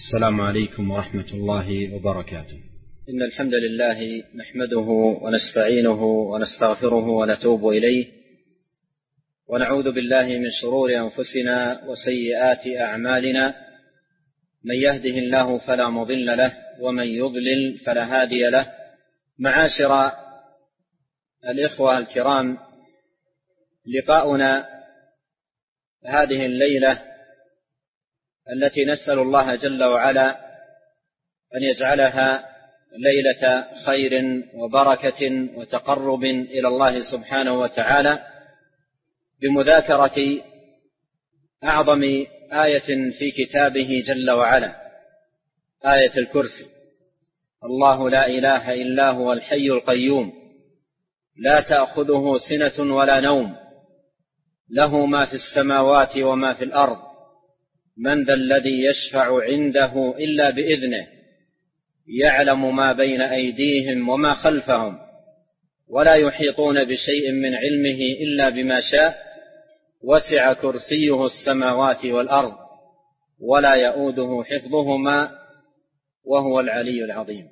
السلام عليكم ورحمة الله وبركاته. إن الحمد لله نحمده ونستعينه ونستغفره ونتوب إليه، ونعوذ بالله من شرور أنفسنا وسيئات أعمالنا، من يهده الله فلا مضل له ومن يضلل فلا هادي له. معاشر الإخوة الكرام، لقاؤنا هذه الليلة التي نسأل الله جل وعلا أن يجعلها ليلة خير وبركة وتقرب إلى الله سبحانه وتعالى، بمذاكرة أعظم آية في كتابه جل وعلا، آية الكرسي. الله لا إله إلا هو الحي القيوم، لا تأخذه سنة ولا نوم، له ما في السماوات وما في الأرض، من ذا الذي يشفع عنده إلا بإذنه، يعلم ما بين أيديهم وما خلفهم، ولا يحيطون بشيء من علمه إلا بما شاء، وسع كرسيه السماوات والأرض، ولا يؤوده حفظهما، وهو العلي العظيم.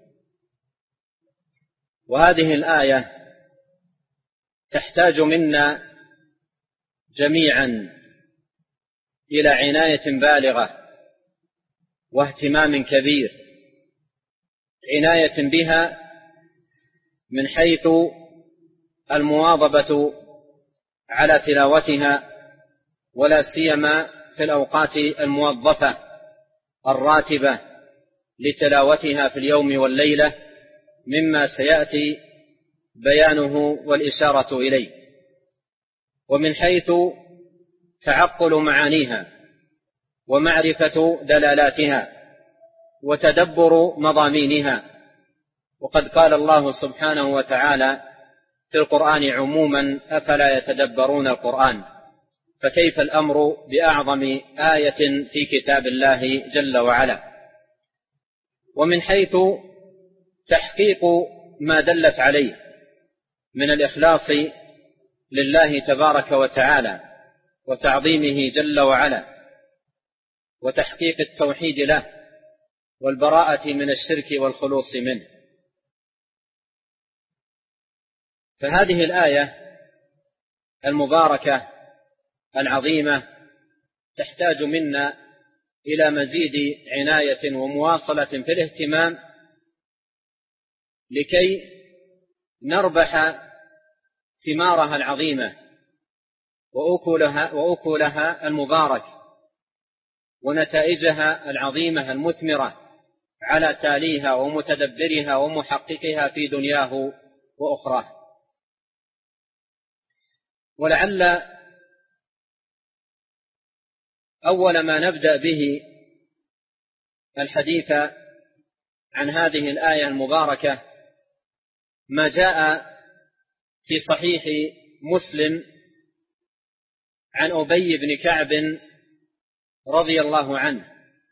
وهذه الآية تحتاج منا جميعا إلى عناية بالغة واهتمام كبير، عناية بها من حيث المواظبة على تلاوتها، ولا سيما في الأوقات الموظفة الراتبة لتلاوتها في اليوم والليلة، مما سيأتي بيانه والإشارة إليه، ومن حيث تعقل معانيها ومعرفة دلالاتها وتدبر مضامينها. وقد قال الله سبحانه وتعالى في القرآن عموما: أفلا يتدبرون القرآن؟ فكيف الأمر بأعظم آية في كتاب الله جل وعلا. ومن حيث تحقيق ما دلت عليه من الإخلاص لله تبارك وتعالى وتعظيمه جل وعلا، وتحقيق التوحيد له والبراءة من الشرك والخلوص منه. فهذه الآية المباركة العظيمة تحتاج منا إلى مزيد عناية ومواصلة في الاهتمام، لكي نربح ثمارها العظيمة وأكلها المبارك ونتائجها العظيمة المثمرة على تاليها ومتدبرها ومحققها في دنياه وأخراه. ولعل أول ما نبدأ به الحديث عن هذه الآية المباركة ما جاء في صحيح مسلم عن أبي بن كعب رضي الله عنه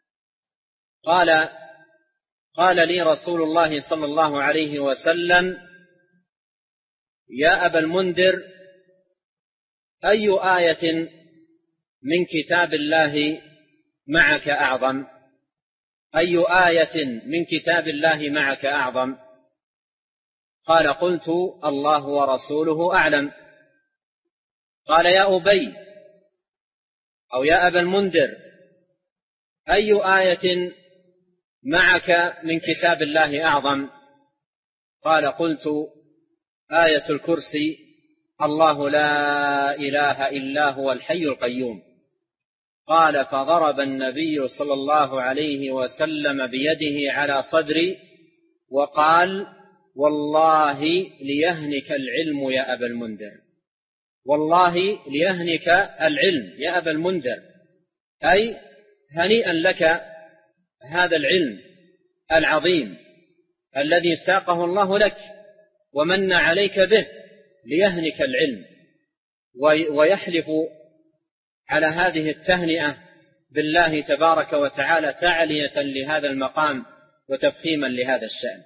قال لي رسول الله صلى الله عليه وسلم: يا أبا المنذر، أي آية من كتاب الله معك أعظم؟ أي آية من كتاب الله معك أعظم؟ قال: قلت: الله ورسوله أعلم. قال: يا أبي أو يا أبا المنذر، أي آية معك من كتاب الله أعظم؟ قال: قلت: آية الكرسي، الله لا إله إلا هو الحي القيوم. قال: فضرب النبي صلى الله عليه وسلم بيده على صدري وقال: والله ليهنك العلم يا أبا المنذر، والله ليهنك العلم يا أبا المنذر، أي هنيئا لك هذا العلم العظيم الذي ساقه الله لك ومن عليك به، ليهنك العلم. ويحلف على هذه التهنئة بالله تبارك وتعالى تعلية لهذا المقام وتفخيما لهذا الشأن.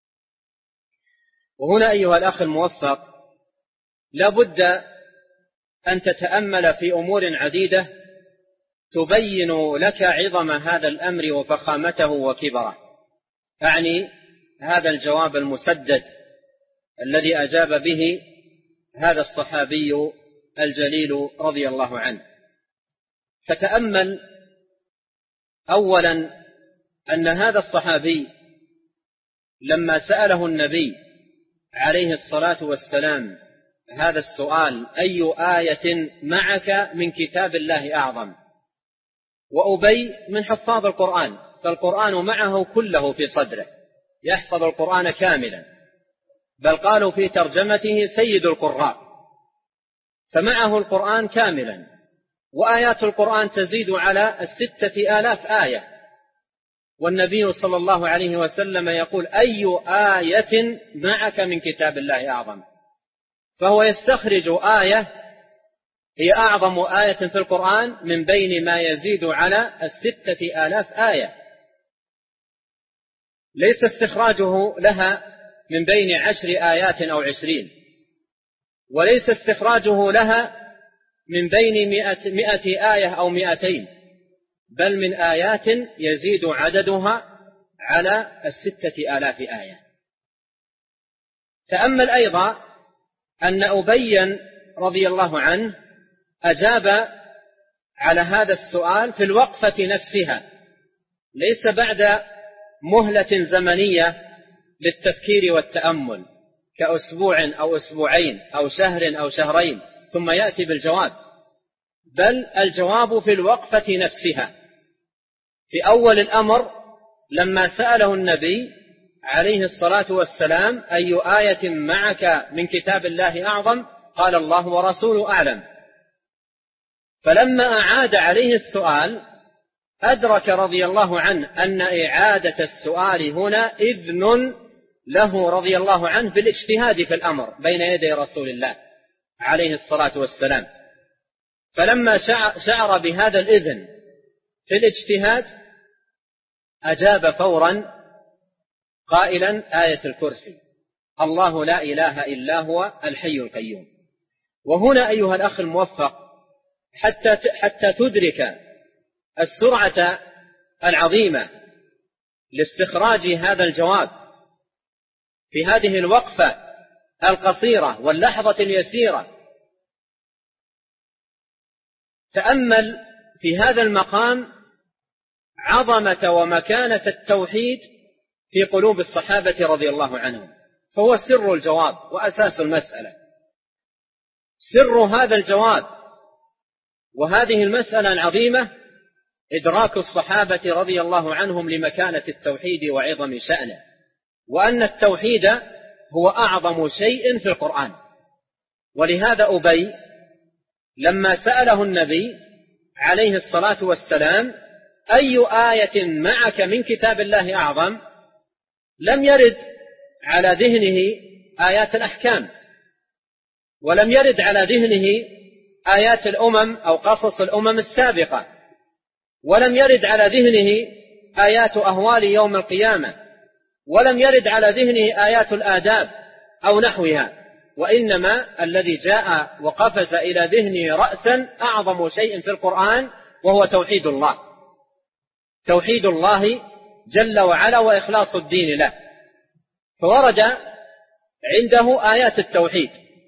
وهنا أيها الأخ الموفق، لا بد أن تتأمل في أمور عديدة تبين لك عظم هذا الأمر وفخامته وكبره، أعني هذا الجواب المسدد الذي أجاب به هذا الصحابي الجليل رضي الله عنه. فتأمل أولا أن هذا الصحابي لما سأله النبي عليه الصلاة والسلام هذا السؤال: أي آية معك من كتاب الله أعظم؟ وأبي من حفاظ القرآن، فالقرآن معه كله في صدره، يحفظ القرآن كاملا، بل قالوا في ترجمته سيد القراء، فمعه القرآن كاملا، وآيات القرآن تزيد على 6,000 آية، والنبي صلى الله عليه وسلم يقول: أي آية معك من كتاب الله أعظم؟ فهو يستخرج آية هي أعظم آية في القرآن من بين ما يزيد على 6,000 آية، ليس استخراجه لها من بين 10 آيات أو 20، وليس استخراجه لها من بين 100 آية أو 200، بل من آيات يزيد عددها على 6,000 آية. تأمل أيضا أن أبي رضي الله عنه أجاب على هذا السؤال في الوقفة نفسها، ليس بعد مهلة زمنية للتفكير والتأمل كأسبوع أو أسبوعين أو شهر أو شهرين ثم يأتي بالجواب، بل الجواب في الوقفة نفسها. في أول الأمر لما سأله النبي عليه الصلاة والسلام: أي آية معك من كتاب الله أعظم؟ قال: الله ورسوله أعلم. فلما أعاد عليه السؤال أدرك رضي الله عنه أن إعادة السؤال هنا إذن له رضي الله عنه بالاجتهاد في الأمر بين يدي رسول الله عليه الصلاة والسلام. فلما شعر بهذا الإذن في الاجتهاد أجاب فورا قائلا: آية الكرسي، الله لا إله إلا هو الحي القيوم. وهنا أيها الأخ الموفق حتى تدرك السرعة العظيمة لاستخراج هذا الجواب في هذه الوقفة القصيرة واللحظة اليسيرة، تأمل في هذا المقام عظمة ومكانة التوحيد في قلوب الصحابة رضي الله عنهم، فهو سر الجواب وأساس المسألة. سر هذا الجواب وهذه المسألة العظيمة إدراك الصحابة رضي الله عنهم لمكانة التوحيد وعظم شأنه، وأن التوحيد هو أعظم شيء في القرآن. ولهذا أبي لما سأله النبي عليه الصلاة والسلام: أي آية معك من كتاب الله أعظم؟ لم يرد على ذهنه آيات الأحكام، ولم يرد على ذهنه آيات الأمم أو قصص الأمم السابقة، ولم يرد على ذهنه آيات أهوال يوم القيامة، ولم يرد على ذهنه آيات الآداب أو نحوها، وإنما الذي جاء وقفز إلى ذهنه رأسا أعظم شيء في القرآن وهو توحيد الله، توحيد الله جل وعلا وإخلاص الدين له. فورد عنده آيات التوحيد،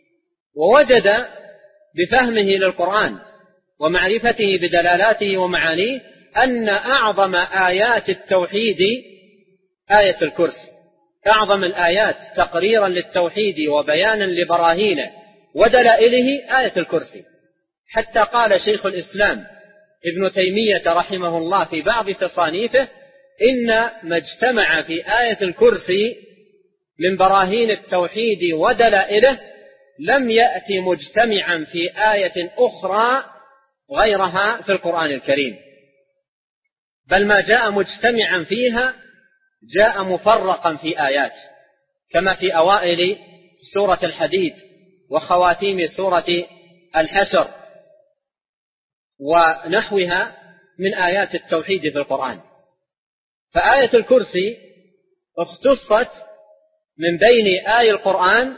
ووجد بفهمه للقرآن ومعرفته بدلالاته ومعانيه أن أعظم آيات التوحيد آية الكرسي، أعظم الآيات تقريرا للتوحيد وبيانا لبراهينه ودلائله آية الكرسي. حتى قال شيخ الإسلام ابن تيمية رحمه الله في بعض تصانيفه: إن ما اجتمع في آية الكرسي من براهين التوحيد ودلائله لم يأتي مجتمعا في آية أخرى غيرها في القرآن الكريم، بل ما جاء مجتمعا فيها جاء مفرقا في آيات، كما في أوائل سورة الحديد وخواتيم سورة الحشر ونحوها من آيات التوحيد في القرآن. فآية الكرسي اختصت من بين آي القرآن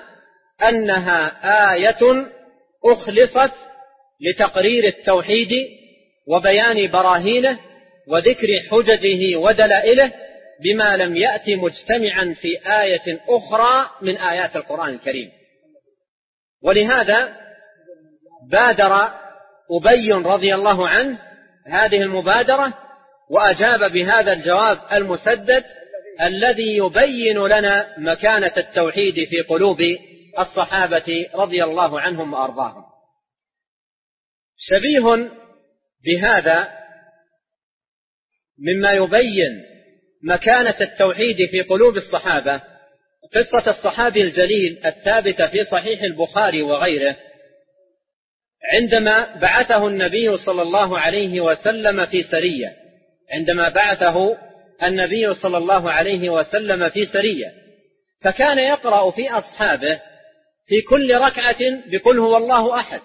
أنها آية أخلصت لتقرير التوحيد وبيان براهينه وذكر حججه ودلائله بما لم يأت مجتمعا في آية أخرى من آيات القرآن الكريم. ولهذا بادر أبي رضي الله عنه هذه المبادرة وأجاب بهذا الجواب المسدد الذي يبين لنا مكانة التوحيد في قلوب الصحابة رضي الله عنهم وأرضاهم. شبيه بهذا مما يبين مكانة التوحيد في قلوب الصحابة قصة الصحابي الجليل الثابتة في صحيح البخاري وغيره، عندما بعثه النبي صلى الله عليه وسلم في سرية، فكان يقرأ في أصحابه في كل ركعة بقل هو الله أحد،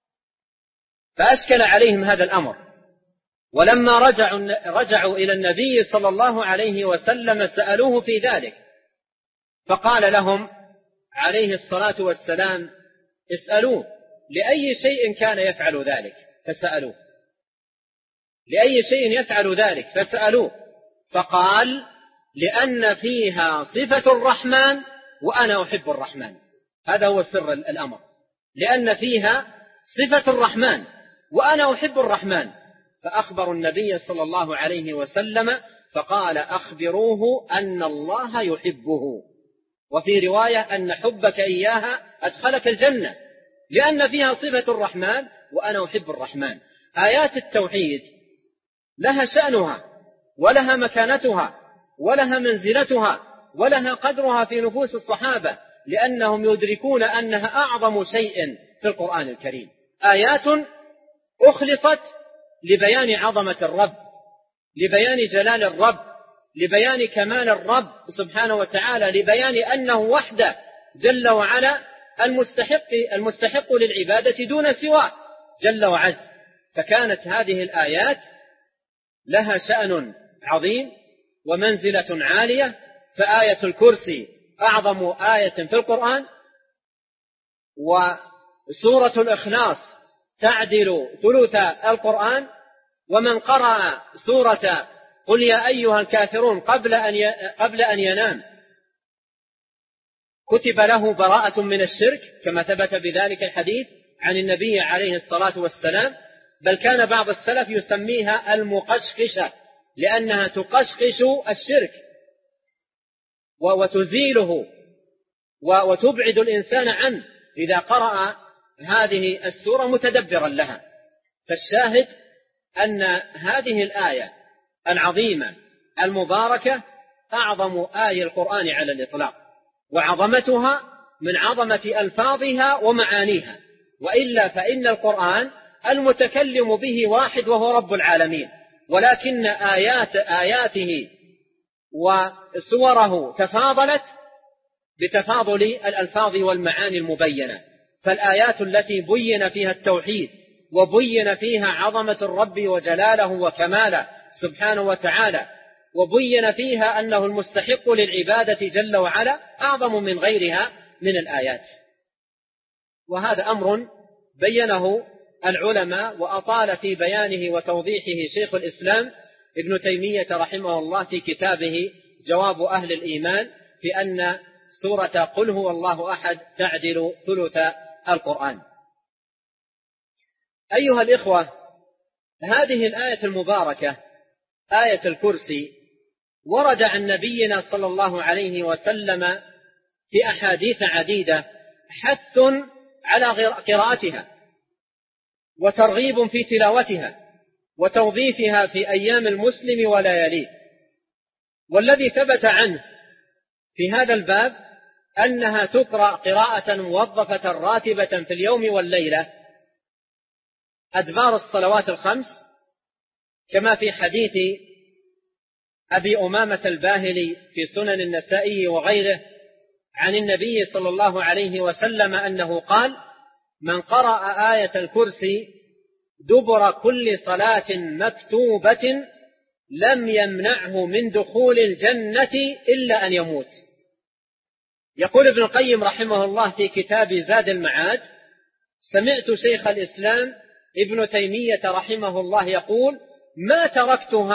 فأشكل عليهم هذا الأمر. ولما رجعوا إلى النبي صلى الله عليه وسلم سألوه في ذلك، فقال لهم عليه الصلاة والسلام: اسألوه لأي شيء كان يفعل ذلك، فسألوه لأي شيء يفعل ذلك فسألوه، فقال: لأن فيها صفة الرحمن وأنا أحب الرحمن. هذا هو سر الأمر، لأن فيها صفة الرحمن وأنا أحب الرحمن. فأخبروا النبي صلى الله عليه وسلم فقال: أخبروه أن الله يحبه، وفي رواية أن حبك إياها أدخلك الجنة، لأن فيها صفة الرحمن وأنا أحب الرحمن. آيات التوحيد لها شأنها ولها مكانتها ولها منزلتها ولها قدرها في نفوس الصحابة، لأنهم يدركون أنها أعظم شيء في القرآن الكريم. آيات أخلصت لبيان عظمة الرب، لبيان جلال الرب، لبيان كمال الرب سبحانه وتعالى، لبيان أنه وحده جل وعلا المستحق للعبادة دون سواه جل وعز. فكانت هذه الآيات لها شأن عظيم ومنزلة عالية. فآية الكرسي أعظم آية في القرآن، وسورة الإخلاص تعدل ثلث القرآن، ومن قرأ سورة قل يا أيها الكافرون قبل أن ينام كتب له براءة من الشرك، كما ثبت بذلك الحديث عن النبي عليه الصلاة والسلام. بل كان بعض السلف يسميها المقشقشة، لأنها تقشقش الشرك وتزيله وتبعد الإنسان عنه إذا قرأ هذه السورة متدبرا لها. فالشاهد أن هذه الآية العظيمة المباركة أعظم آية القرآن على الإطلاق، وعظمتها من عظمة ألفاظها ومعانيها، وإلا فإن القرآن المتكلم به واحد وهو رب العالمين، ولكن آياته وسوره تفاضلت بتفاضل الألفاظ والمعاني المبينة. فالآيات التي بين فيها التوحيد وبين فيها عظمة الرب وجلاله وكماله سبحانه وتعالى، وبين فيها أنه المستحق للعبادة جل وعلا، أعظم من غيرها من الآيات. وهذا أمر بينه العلماء وأطال في بيانه وتوضيحه شيخ الإسلام ابن تيمية رحمه الله في كتابه جواب أهل الإيمان، في أن سورة قل هو الله أحد تعدل ثلث القرآن. أيها الإخوة، هذه الآية المباركة آية الكرسي ورد عن نبينا صلى الله عليه وسلم في أحاديث عديدة حث على قراءتها وترغيب في تلاوتها وتوظيفها في أيام المسلم ولياليه. والذي ثبت عنه في هذا الباب أنها تقرأ قراءة موظفة راتبة في اليوم والليلة أدبار الصلوات الخمس، كما في حديث أبي أمامة الباهلي في سنن النسائي وغيره عن النبي صلى الله عليه وسلم أنه قال: من قرأ آية الكرسي دبر كل صلاة مكتوبة لم يمنعه من دخول الجنة إلا أن يموت. يقول ابن القيم رحمه الله في كتاب زاد المعاد: سمعت شيخ الإسلام ابن تيمية رحمه الله يقول: ما تركتها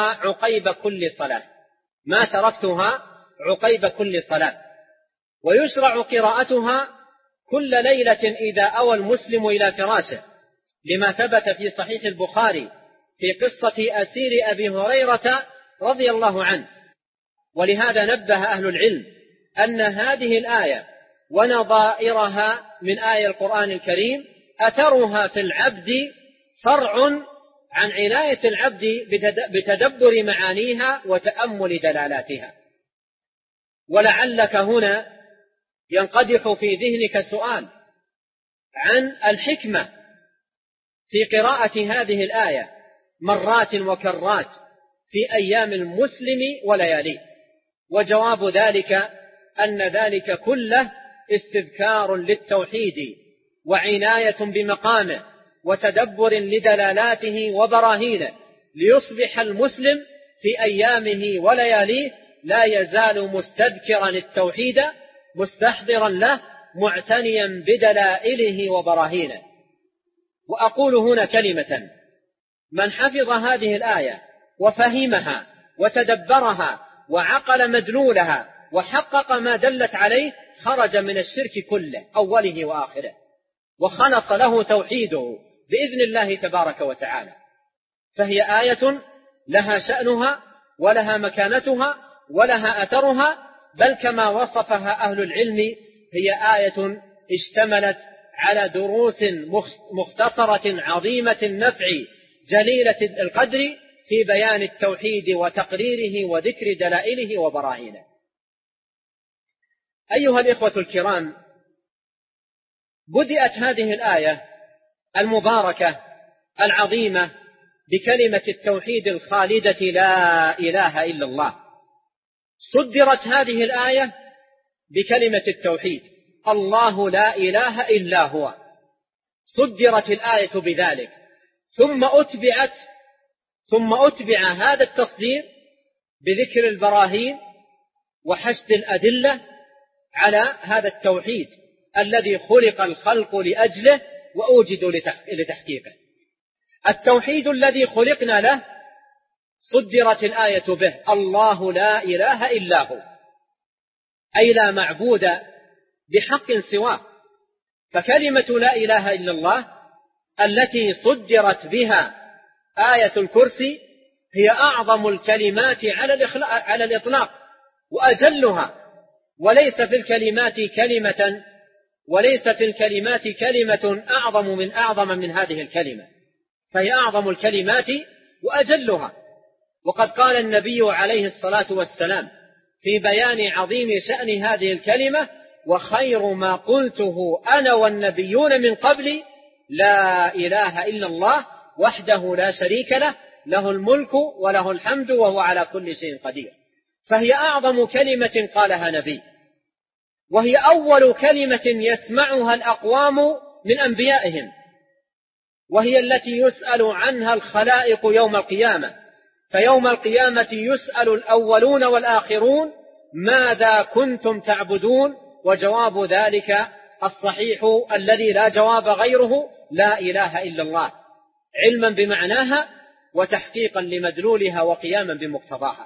عقيب كل صلاة، ويشرع قراءتها كل ليلة إذا أوى المسلم إلى فراشه، لما ثبت في صحيح البخاري في قصة أسير أبي هريرة رضي الله عنه. ولهذا نبه أهل العلم أن هذه الآية ونظائرها من آية القرآن الكريم أثرها في العبد فرع عن عناية العبد بتدبر معانيها وتأمل دلالاتها. ولعلك هنا ينقدح في ذهنك سؤال عن الحكمة في قراءة هذه الآية مرات وكرات في أيام المسلم ولياليه، وجواب ذلك أن ذلك كله استذكار للتوحيد وعناية بمقامه وتدبر لدلالاته وبراهينه، ليصبح المسلم في أيامه ولياليه لا يزال مستذكرا التوحيد مستحضرا له معتنيا بدلائله وبراهينه. وأقول هنا كلمة: من حفظ هذه الآية وفهمها وتدبرها وعقل مدلولها وحقق ما دلت عليه خرج من الشرك كله أوله وآخره، وخلص له توحيده بإذن الله تبارك وتعالى. فهي آية لها شأنها ولها مكانتها ولها أثرها، بل كما وصفها أهل العلم هي آية اشتملت على دروس مختصرة عظيمة النفع جليلة القدر في بيان التوحيد وتقريره وذكر دلائله وبراهينه. أيها الإخوة الكرام، بدأت هذه الآية المباركة العظيمة بكلمة التوحيد الخالدة لا إله إلا الله. صدرت هذه الآية بكلمة التوحيد الله لا إله إلا هو، صدرت الآية بذلك، ثم أتبع هذا التصدير بذكر البراهين وحشد الأدلة على هذا التوحيد الذي خلق الخلق لأجله وأوجدوا لتحقيقه. التوحيد الذي خلقنا له صدرت الآية به الله لا إله إلا هو، أي لا معبود بحق سواه. فكلمة لا إله إلا الله التي صدرت بها آية الكرسي هي أعظم الكلمات على الإطلاق وأجلها، وليس في الكلمات كلمة أعظم من هذه الكلمة، فهي أعظم الكلمات وأجلها. وقد قال النبي عليه الصلاة والسلام في بيان عظيم شأن هذه الكلمة: وخير ما قلته أنا والنبيون من قبلي لا إله إلا الله وحده لا شريك له، له الملك وله الحمد وهو على كل شيء قدير. فهي أعظم كلمة قالها نبي، وهي أول كلمة يسمعها الأقوام من أنبيائهم، وهي التي يسأل عنها الخلائق يوم القيامة. فيوم القيامة يسأل الأولون والآخرون ماذا كنتم تعبدون، وجواب ذلك الصحيح الذي لا جواب غيره لا إله إلا الله، علما بمعناها وتحقيقا لمدلولها وقياما بمقتضاها.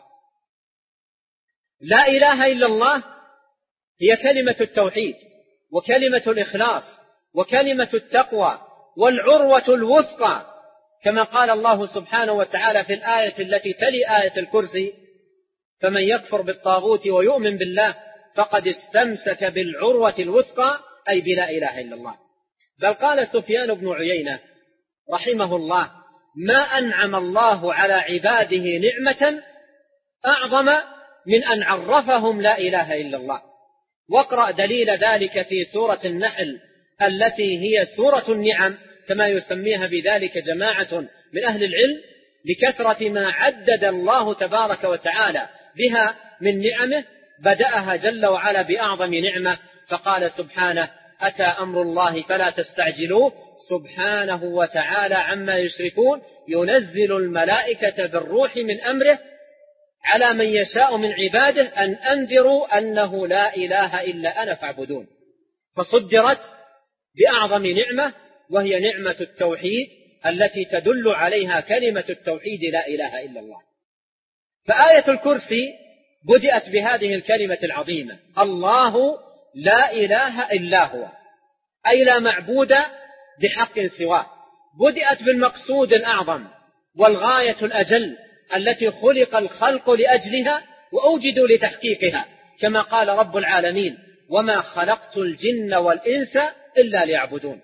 لا إله إلا الله هي كلمة التوحيد وكلمة الإخلاص وكلمة التقوى والعروة الوثقى، كما قال الله سبحانه وتعالى في الآية التي تلي آية الكرسي: فمن يكفر بالطاغوت ويؤمن بالله فقد استمسك بالعروة الوثقى، أي بلا إله إلا الله. بل قال سفيان بن عيينة رحمه الله: ما أنعم الله على عباده نعمة أعظم من أن عرفهم لا إله إلا الله. واقرأ دليل ذلك في سورة النحل التي هي سورة النعم كما يسميها بذلك جماعة من أهل العلم، لكثرة ما عدد الله تبارك وتعالى بها من نعمه. بدأها جل وعلا بأعظم نعمة فقال سبحانه: أتى أمر الله فلا تستعجلوه سبحانه وتعالى عما يشركون، ينزل الملائكة بالروح من أمره على من يشاء من عباده أن أنذروا أنه لا إله إلا أنا فاعبدون. فصدرت بأعظم نعمة وهي نعمة التوحيد التي تدل عليها كلمة التوحيد لا إله إلا الله. فآية الكرسي بدأت بهذه الكلمة العظيمة: الله لا إله إلا هو، أي لا معبود بحق سواه. بدأت بالمقصود الأعظم والغاية الأجل التي خلق الخلق لأجلها وأوجدوا لتحقيقها، كما قال رب العالمين: وما خلقت الجن والإنس إلا ليعبدون.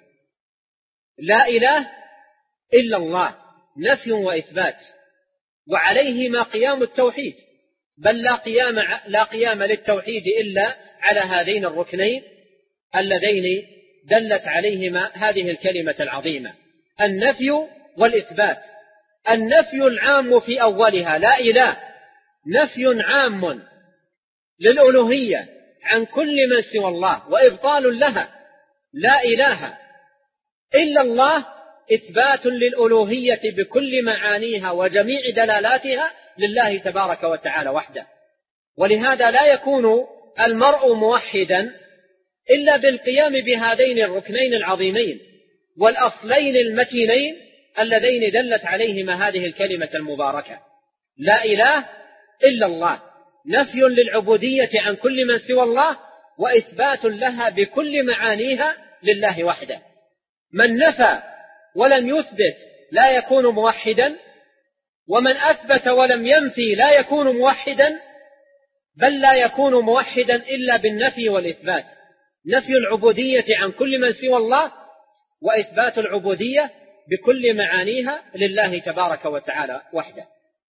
لا إله إلا الله نفي وإثبات، وعليهما قيام التوحيد، بل لا قيام للتوحيد إلا على هذين الركنين اللذين دلت عليهما هذه الكلمة العظيمة: النفي والإثبات. النفي العام في أولها لا إله، نفي عام للألوهية عن كل من سوى الله وإبطال لها. لا إله إلا الله إثبات للألوهية بكل معانيها وجميع دلالاتها لله تبارك وتعالى وحده. ولهذا لا يكون المرء موحدا إلا بالقيام بهذين الركنين العظيمين والأصلين المتينين اللذين دلت عليهما هذه الكلمة المباركة: لا إله إلا الله، نفي للعبودية عن كل من سوى الله وإثبات لها بكل معانيها لله وحده. من نفى ولم يثبت لا يكون موحدا، ومن أثبت ولم ينفي لا يكون موحدا، بل لا يكون موحدا إلا بالنفي والإثبات: نفي العبودية عن كل من سوى الله وإثبات العبودية بكل معانيها لله تبارك وتعالى وحده.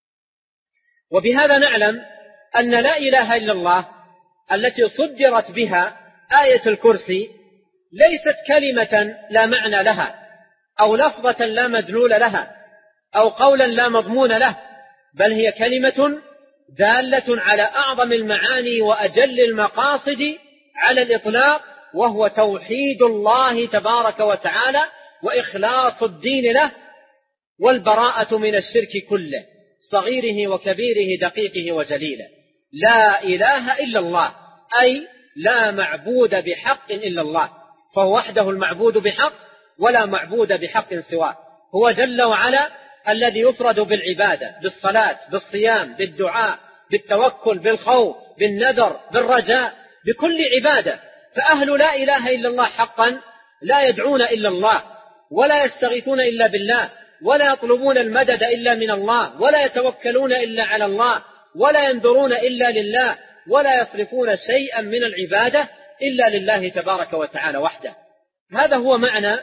وبهذا نعلم أن لا إله إلا الله التي صدرت بها آية الكرسي ليست كلمة لا معنى لها، أو لفظة لا مدلول لها، أو قولا لا مضمون له، بل هي كلمة دالة على أعظم المعاني وأجل المقاصد على الإطلاق، وهو توحيد الله تبارك وتعالى وإخلاص الدين له والبراءة من الشرك كله، صغيره وكبيره، دقيقه وجليله. لا إله إلا الله أي لا معبود بحق إلا الله، فهو وحده المعبود بحق ولا معبود بحق سواه. هو جل وعلا الذي يفرد بالعبادة، بالصلاة، بالصيام، بالدعاء، بالتوكل، بالخوف، بالنذر، بالرجاء، بكل عبادة. فأهل لا إله إلا الله حقا لا يدعون إلا الله، ولا يستغيثون إلا بالله، ولا يطلبون المدد إلا من الله، ولا يتوكلون إلا على الله، ولا ينذرون إلا لله، ولا يصرفون شيئا من العبادة إلا لله تبارك وتعالى وحده. هذا هو معنى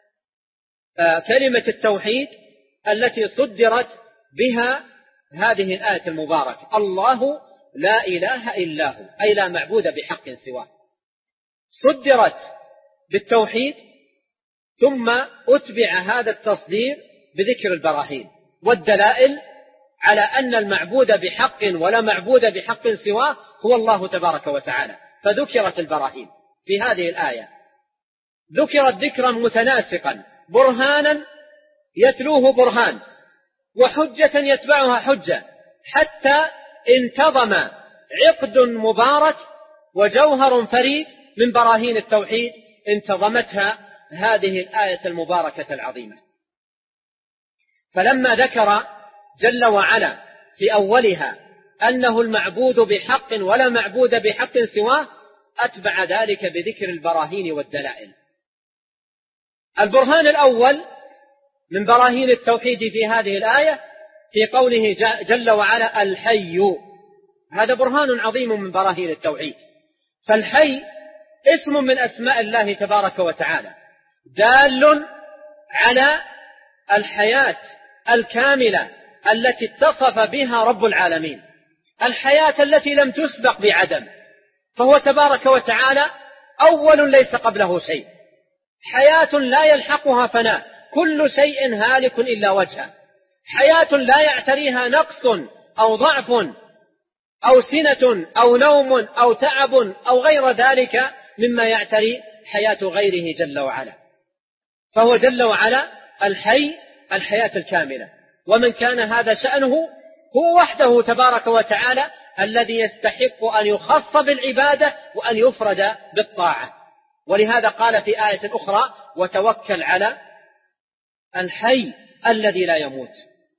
كلمة التوحيد التي صدرت بها هذه الآية المباركة: الله لا إله إلا هو، أي لا معبود بحق سواه. صدرت بالتوحيد، ثم أتبع هذا التصدير بذكر البراهين والدلائل على أن المعبود بحق ولا معبود بحق سواه هو الله تبارك وتعالى. فذكرت البراهين في هذه الآية، ذكرت ذكرا متناسقا: برهانا يتلوه برهان، وحجة يتبعها حجة، حتى انتظم عقد مبارك وجوهر فريد من براهين التوحيد انتظمتها هذه الآية المباركة العظيمة. فلما ذكر جل وعلا في أولها أنه المعبود بحق ولا معبود بحق سواه، أتبع ذلك بذكر البراهين والدلائل. البرهان الأول من براهين التوحيد في هذه الآية في قوله جل وعلا: الحي. هذا برهان عظيم من براهين التوحيد. فالحي اسم من أسماء الله تبارك وتعالى، دال على الحياة الكاملة التي اتصف بها رب العالمين، الحياة التي لم تسبق بعدم، فهو تبارك وتعالى أول ليس قبله شيء، حياة لا يلحقها فناء، كل شيء هالك إلا وجهه، حياة لا يعتريها نقص أو ضعف أو سنة أو نوم أو تعب أو غير ذلك مما يعتري حياة غيره جل وعلا. فهو جل وعلا الحي، الحياة الكاملة. ومن كان هذا شأنه هو وحده تبارك وتعالى الذي يستحق أن يخص بالعبادة وأن يفرد بالطاعة. ولهذا قال في آية أخرى: وتوكل على الحي الذي لا يموت،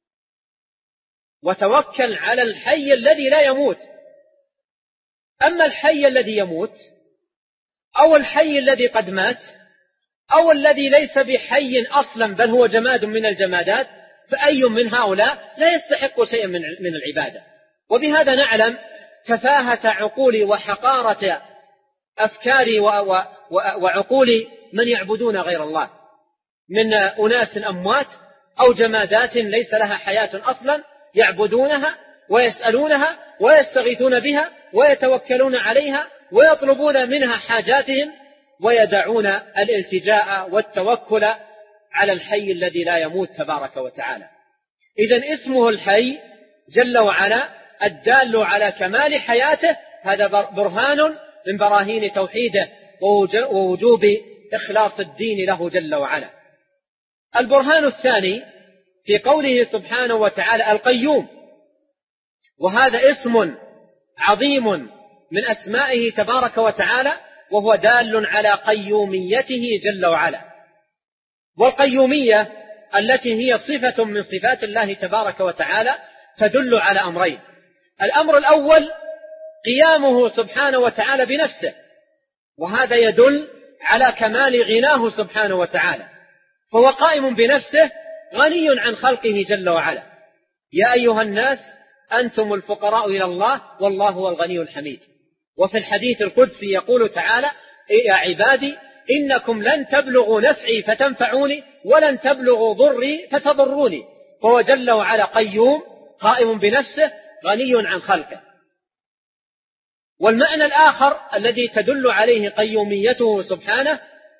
وتوكل على الحي الذي لا يموت. أما الحي الذي يموت أو الحي الذي قد مات أو الذي ليس بحي أصلا بل هو جماد من الجمادات، فأي من هؤلاء لا يستحق شيئا من العبادة. وبهذا نعلم تفاهة عقول وحقارة أفكار وعقول من يعبدون غير الله من أناس أموات أو جمادات ليس لها حياة أصلا، يعبدونها ويسألونها ويستغيثون بها ويتوكلون عليها ويطلبون منها حاجاتهم، ويدعون الالتجاء والتوكل على الحي الذي لا يموت تبارك وتعالى. إذن اسمه الحي جل وعلا الدال على كمال حياته، هذا برهان من براهين توحيده ووجوب إخلاص الدين له جل وعلا. البرهان الثاني في قوله سبحانه وتعالى القيوم، وهذا اسم عظيم من أسمائه تبارك وتعالى، وهو دال على قيوميته جل وعلا. والقيومية التي هي صفة من صفات الله تبارك وتعالى تدل على أمرين: الأمر الأول قيامه سبحانه وتعالى بنفسه، وهذا يدل على كمال غناه سبحانه وتعالى، فهو قائم بنفسه غني عن خلقه جل وعلا. يا أيها الناس أنتم الفقراء إلى الله والله هو الغني الحميد. وفي الحديث القدسي يقول تعالى: يا عبادي إنكم لن تبلغوا نفعي فتنفعوني ولن تبلغوا ضري فتضروني. فهو جل وعلا قيوم قائم بنفسه غني عن خلقه. والمعنى الآخر الذي تدل عليه قيوميته سبحانه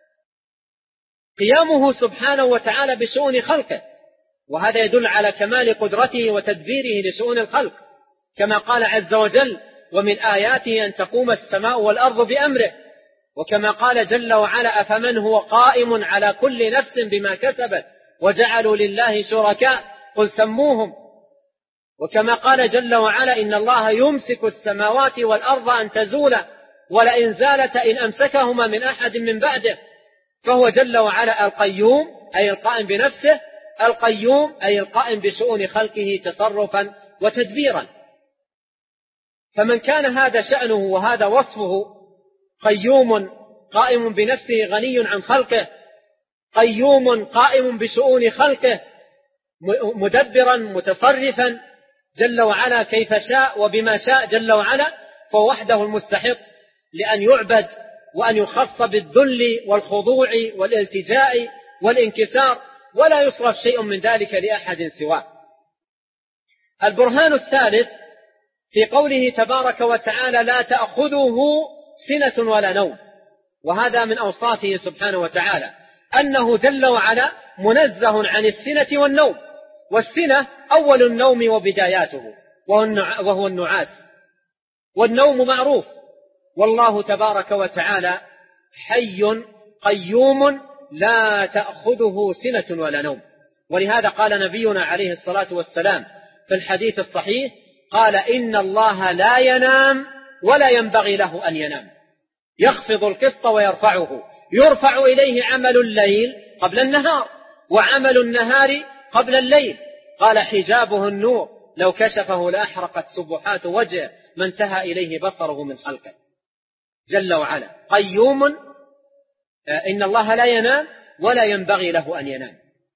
قيامه سبحانه وتعالى بشؤون خلقه، وهذا يدل على كمال قدرته وتدبيره لشؤون الخلق، كما قال عز وجل: ومن آياته أن تقوم السماء والأرض بأمره. وكما قال جل وعلا: أفمن هو قائم على كل نفس بما كسبت وجعلوا لله شركاء قل سموهم. وكما قال جل وعلا: إن الله يمسك السماوات والأرض أن تزولا ولئن زالتا إن أمسكهما من أحد من بعده. فهو جل وعلا القيوم أي القائم بنفسه، القيوم أي القائم بشؤون خلقه تصرفا وتدبيرا. فمن كان هذا شأنه وهذا وصفه، قيوم قائم بنفسه غني عن خلقه، قيوم قائم بشؤون خلقه، مدبرا متصرفا جل وعلا كيف شاء وبما شاء جل وعلا، فهو وحده المستحق لأن يعبد وأن يخص بالذل والخضوع والالتجاء والانكسار، ولا يصرف شيء من ذلك لأحد سواه. البرهان الثالث في قوله تبارك وتعالى: لا تأخذه سنة ولا نوم، وهذا من أوصافه سبحانه وتعالى أنه جل وعلا منزه عن السنة والنوم. والسنة أول النوم وبداياته وهو النعاس، والنوم معروف. والله تبارك وتعالى حي قيوم لا تأخذه سنة ولا نوم. ولهذا قال نبينا عليه الصلاة والسلام في الحديث الصحيح: قال: إن الله لا ينام ولا ينبغي له أن ينام، يخفض القسط ويرفعه، يرفع إليه عمل الليل قبل النهار وعمل النهار قبل الليل. قال: حجابه النور لو كشفه لأحرقت سبحات وجهه ما انتهى إليه بصره من خلقه جل وعلا. قيوم، إن الله لا ينام ولا ينبغي له أن ينام.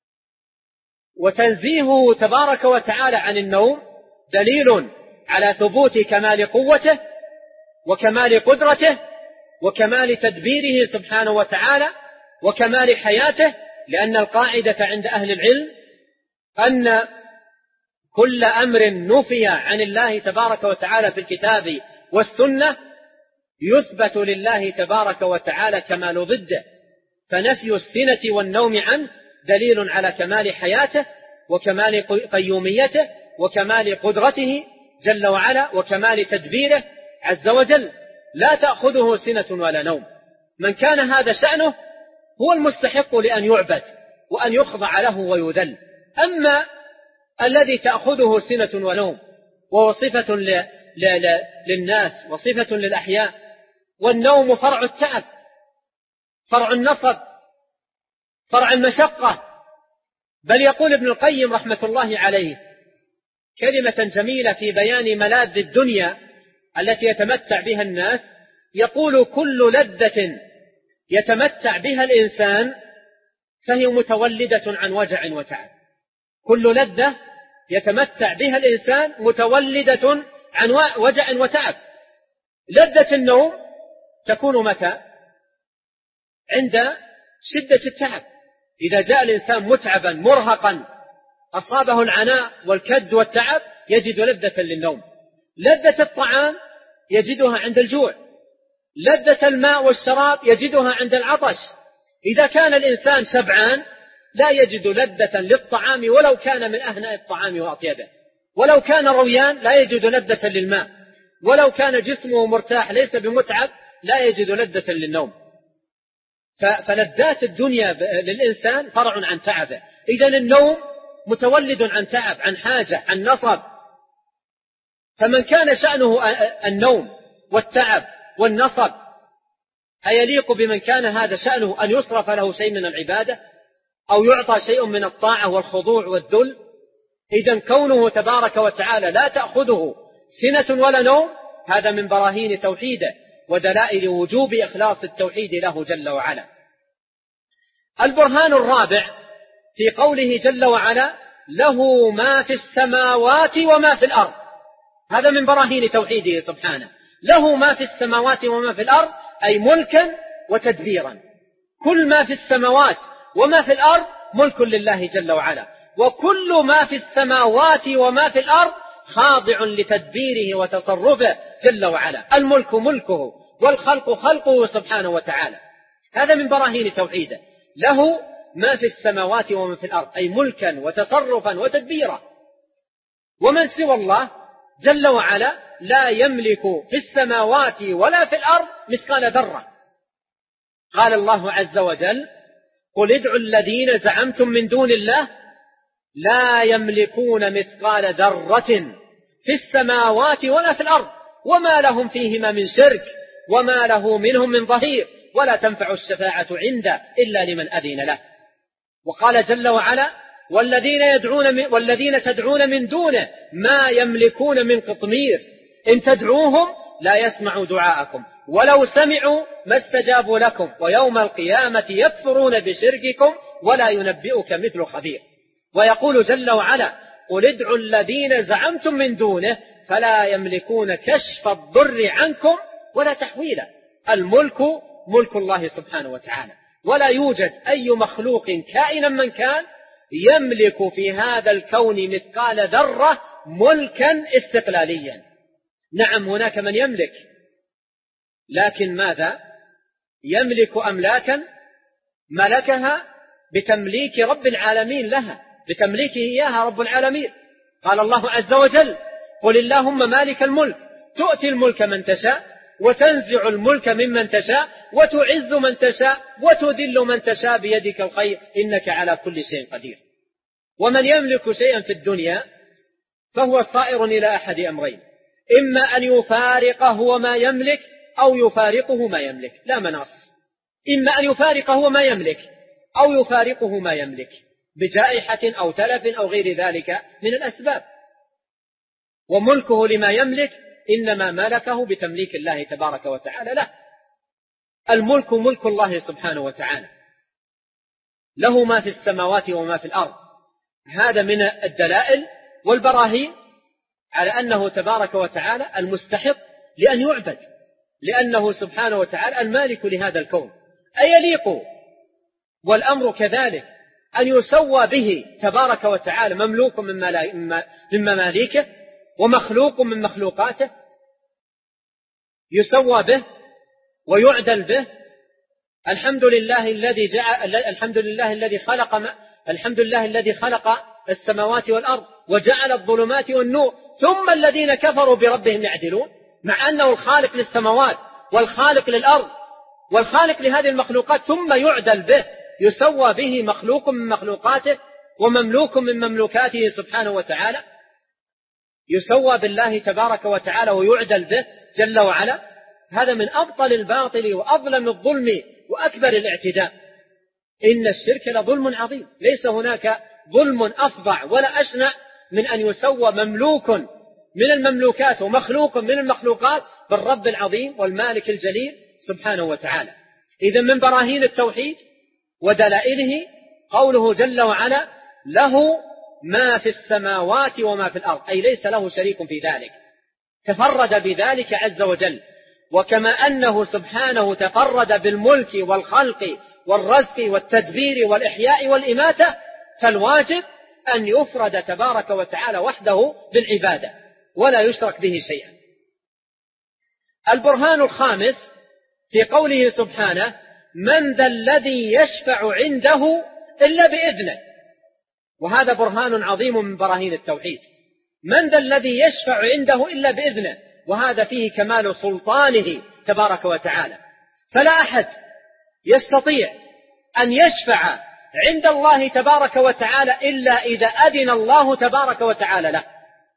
وتنزيهه تبارك وتعالى عن النوم دليل على ثبوت كمال قوته وكمال قدرته وكمال تدبيره سبحانه وتعالى وكمال حياته، لأن القاعدة عند أهل العلم أن كل أمر نفي عن الله تبارك وتعالى في الكتاب والسنة يثبت لله تبارك وتعالى كمال ضده، فنفي السنة والنوم عنه دليل على كمال حياته وكمال قيوميته وكمال قدرته جل وعلا وكمال تدبيره عز وجل. لا تأخذه سنة ولا نوم. من كان هذا شأنه هو المستحق لأن يعبد وأن يخضع له ويذل. أما الذي تأخذه سنة ونوم وهو صفة للناس وصفة للأحياء، والنوم فرع التعب، فرع النصب، فرع المشقة، بل يقول ابن القيم رحمة الله عليه كلمة جميلة في بيان ملاذ الدنيا التي يتمتع بها الناس، يقول: كل لذة يتمتع بها الإنسان فهي متولدة عن وجع وتعب. كل لذة يتمتع بها الإنسان متولدة عن وجع وتعب. لذة النوم تكون متى؟ عند شدة التعب. إذا جاء الإنسان متعبا مرهقا أصابه العناء والكد والتعب يجد لذة للنوم. لذة الطعام يجدها عند الجوع. لذة الماء والشراب يجدها عند العطش. إذا كان الإنسان شبعان لا يجد لذة للطعام ولو كان من أهنأ الطعام وأطيبه. ولو كان رويان لا يجد لذة للماء. ولو كان جسمه مرتاح ليس بمتعب لا يجد لذة للنوم. فلذات الدنيا للإنسان فرع عن تعبه. إذن النوم متولد عن تعب، عن حاجة، عن نصب. فمن كان شأنه النوم والتعب والنصب أيليق بمن كان هذا شأنه أن يصرف له شيء من العبادة أو يعطى شيء من الطاعة والخضوع والذل؟ إذن كونه تبارك وتعالى لا تأخذه سنة ولا نوم هذا من براهين توحيده ودلائل وجوب إخلاص التوحيد له جل وعلا. البرهان الرابع في قوله جل وعلا: له ما في السماوات وما في الأرض. هذا من براهين توحيده سبحانه. له ما في السماوات وما في الأرض أي ملكا وتدبيرا. كل ما في السماوات وما في الأرض ملك لله جل وعلا، وكل ما في السماوات وما في الأرض خاضع لتدبيره وتصرفه جل وعلا. الملك ملكه والخلق خلقه سبحانه وتعالى. هذا من براهين توحيده. له ما في السماوات وما في الأرض أي ملكا وتصرفا وتدبيرا. ومن سوى الله جل وعلا لا يملك في السماوات ولا في الأرض مثقال ذرة. قال الله عز وجل: قل ادعوا الذين زعمتم من دون الله لا يملكون مثقال ذرة في السماوات ولا في الأرض وما لهم فيهما من شرك وما له منهم من ظهير ولا تنفع الشفاعة عنده إلا لمن أذن له. وقال جل وعلا: والذين تدعون من دونه ما يملكون من قطمير إن تدعوهم لا يسمعوا دعاءكم ولو سمعوا ما استجابوا لكم ويوم القيامة يكفرون بشرككم ولا ينبئك مثل خبير. ويقول جل وعلا: قل ادعوا الذين زعمتم من دونه فلا يملكون كشف الضر عنكم ولا تحويلا. الملك ملك الله سبحانه وتعالى، ولا يوجد أي مخلوق كائنا من كان يملك في هذا الكون مثقال ذرة ملكا استقلاليا. نعم هناك من يملك، لكن ماذا؟ يملك أملاكا ملكها بتمليك رب العالمين لها، بتمليكه إياها رب العالمين. قال الله عز وجل: قل اللهم مالك الملك تؤتي الملك من تشاء وتنزع الملك ممن تشاء وتعز من تشاء وتذل من تشاء بيدك الخير إنك على كل شيء قدير. ومن يملك شيئا في الدنيا فهو صائر إلى أحد أمرين: إما أن يفارقه وما يملك أو يفارقه ما يملك، لا مناص. إما أن يفارقه وما يملك أو يفارقه ما يملك بجائحة أو تلف أو غير ذلك من الأسباب. وملكه لما يملك إنما ملكه بتمليك الله تبارك وتعالى له. الملك ملك الله سبحانه وتعالى، له ما في السماوات وما في الأرض. هذا من الدلائل والبراهين على أنه تبارك وتعالى المستحق لأن يعبد، لأنه سبحانه وتعالى المالك لهذا الكون. أيليق والأمر كذلك أن يسوى به تبارك وتعالى مملوك من مماليكه ومخلوق من مخلوقاته، يسوى به ويعدل به؟ الحمد لله الذي خلق السماوات والأرض وجعل الظلمات والنور ثم الذين كفروا بربهم يعدلون. مع أنه الخالق للسماوات والخالق للأرض والخالق لهذه المخلوقات، ثم يعدل به، يسوى به مخلوق من مخلوقاته ومملوك من مملوكاته سبحانه وتعالى، يسوى بالله تبارك وتعالى ويعدل به جل وعلا. هذا من أبطل الباطل وأظلم الظلم وأكبر الاعتداء. إن الشرك لظلم عظيم، ليس هناك ظلم أفظع ولا أشنع من أن يسوى مملوك من المملوكات ومخلوق من المخلوقات بالرب العظيم والمالك الجليل سبحانه وتعالى. إذن من براهين التوحيد ودلائله قوله جل وعلا: له ما في السماوات وما في الأرض، أي ليس له شريك في ذلك، تفرد بذلك عز وجل. وكما أنه سبحانه تفرد بالملك والخلق والرزق والتدبير والإحياء والإماتة، فالواجب أن يفرد تبارك وتعالى وحده بالعبادة ولا يشرك به شيئا. البرهان الخامس في قوله سبحانه: من ذا الذي يشفع عنده إلا بإذنه، وهذا برهان عظيم من براهين التوحيد. من ذا الذي يشفع عنده إلا بإذنه، وهذا فيه كمال سلطانه تبارك وتعالى. فلا أحد يستطيع أن يشفع عند الله تبارك وتعالى إلا إذا أذن الله تبارك وتعالى له،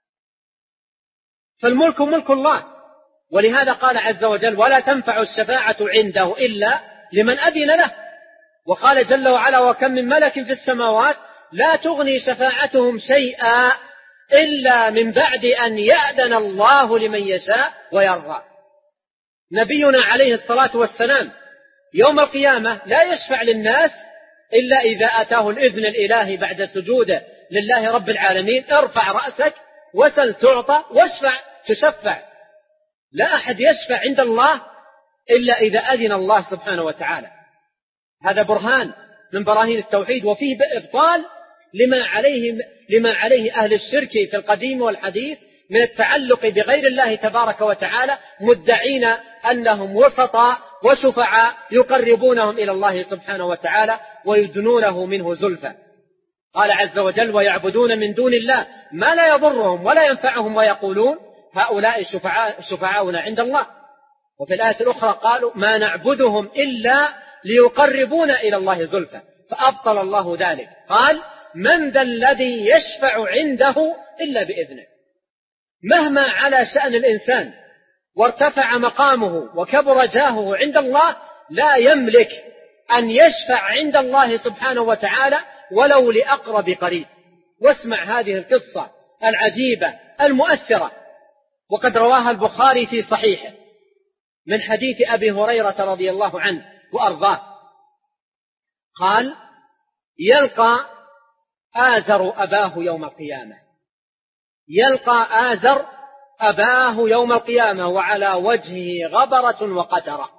فالملك ملك الله. ولهذا قال عز وجل: ولا تنفع الشفاعة عنده إلا لمن أذن له. وقال جل وعلا: وكم من ملك في السماوات لا تغني شفاعتهم شيئا إلا من بعد أن يأذن الله لمن يشاء ويرضى. نبينا عليه الصلاة والسلام يوم القيامة لا يشفع للناس إلا إذا أتاه الإذن الإلهي بعد سجوده لله رب العالمين: ارفع رأسك وسل تعطى واشفع تشفع. لا أحد يشفع عند الله إلا إذا أذن الله سبحانه وتعالى. هذا برهان من براهين التوحيد، وفيه إبطال لما عليه أهل الشرك في القديم والحديث من التعلق بغير الله تبارك وتعالى، مدعين أنهم وسطاء وشفعاء يقربونهم إلى الله سبحانه وتعالى ويدنونه منه زلفى. قال عز وجل: ويعبدون من دون الله ما لا يضرهم ولا ينفعهم ويقولون هؤلاء شفعاؤنا عند الله. وفي الآية الأخرى قالوا: ما نعبدهم إلا ليقربونا إلى الله زلفى، فأبطل الله ذلك. قال: من ذا الذي يشفع عنده إلا بإذنه. مهما على شأن الإنسان وارتفع مقامه وكبر جاهه عند الله، لا يملك أن يشفع عند الله سبحانه وتعالى ولو لأقرب قريب. واسمع هذه القصة العجيبة المؤثرة، وقد رواها البخاري في صحيحه من حديث أبي هريرة رضي الله عنه وأرضاه. قال: يلقى آزر أباه يوم القيامة، يلقى آزر أباه يوم القيامة وعلى وجهه غبرة وقترة،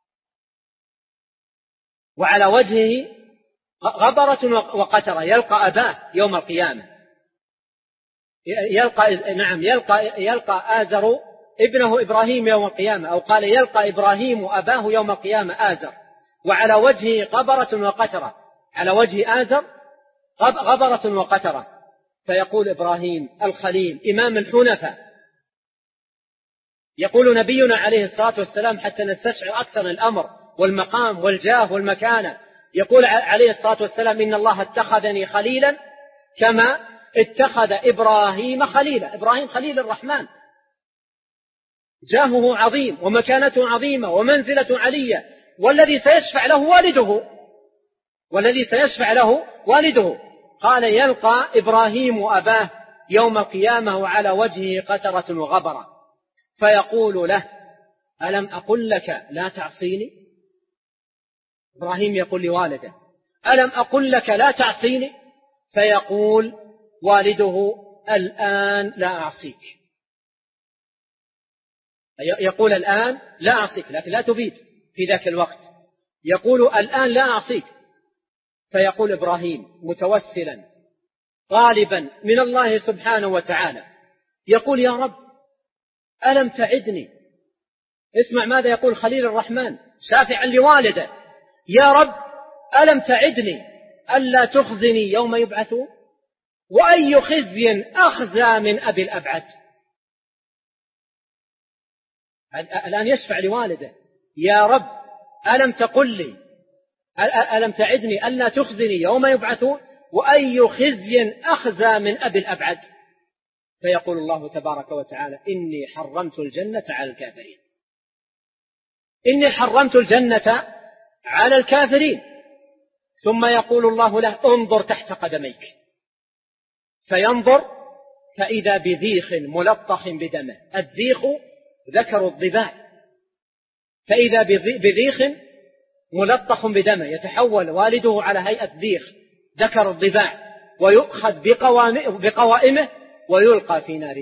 وعلى وجهه غبرة وقترة. يلقى أباه يوم القيامة، يلقى آزر ابنه إبراهيم يوم القيامة، أو قال: يلقى إبراهيم أباه يوم القيامة آزر وعلى وجهه غبرة وقترة، على وجه آزر غبرة وقترة. فيقول إبراهيم الخليل إمام الحنفاء، يقول نبينا عليه الصلاة والسلام حتى نستشعر أكثر الأمر والمقام والجاه والمكانة، يقول عليه الصلاة والسلام: إن الله اتخذني خليلا كما اتخذ إبراهيم خليلا. إبراهيم خليل الرحمن، جاهه عظيم ومكانته عظيمة ومنزلة علية، والذي سيشفع له والده قال: يلقى إبراهيم أباه يوم القيامة وعلى وجهه قترة وغبرة، فيقول له: ألم أقل لك لا تعصيني؟ إبراهيم يقول لوالده: ألم أقل لك لا تعصيني؟ فيقول والده: الآن لا أعصيك. يقول: الآن لا أعصيك، لكن لا تفيد في ذاك الوقت. يقول: الآن لا أعصيك. فيقول إبراهيم متوسلا طالبا من الله سبحانه وتعالى، يقول: يا رب ألم تعدني؟ اسمع ماذا يقول خليل الرحمن شافعا لوالده: يا رب ألم تعدني ألا تخزني يوم يبعثون؟ وأي خزي أخزى من أبي الأبعد. الآن يشفع لوالده: يا رب ألم تقل لي، ألم تعدني ألا تخزني يوم يبعثون؟ وأي خزي أخزى من أبي الأبعد. فيقول الله تبارك وتعالى: إني حرمت الجنة على الكافرين، إني حرمت الجنة على الكافرين. ثم يقول الله له: انظر تحت قدميك، فينظر فإذا بذيخ ملطخ بدمه. الذيخ ذكر الضباع، فإذا بذيخ ملطخ بدمه، يتحول والده على هيئة ذيخ ذكر الضباع، ويؤخذ بقوائمه ويلقى في نار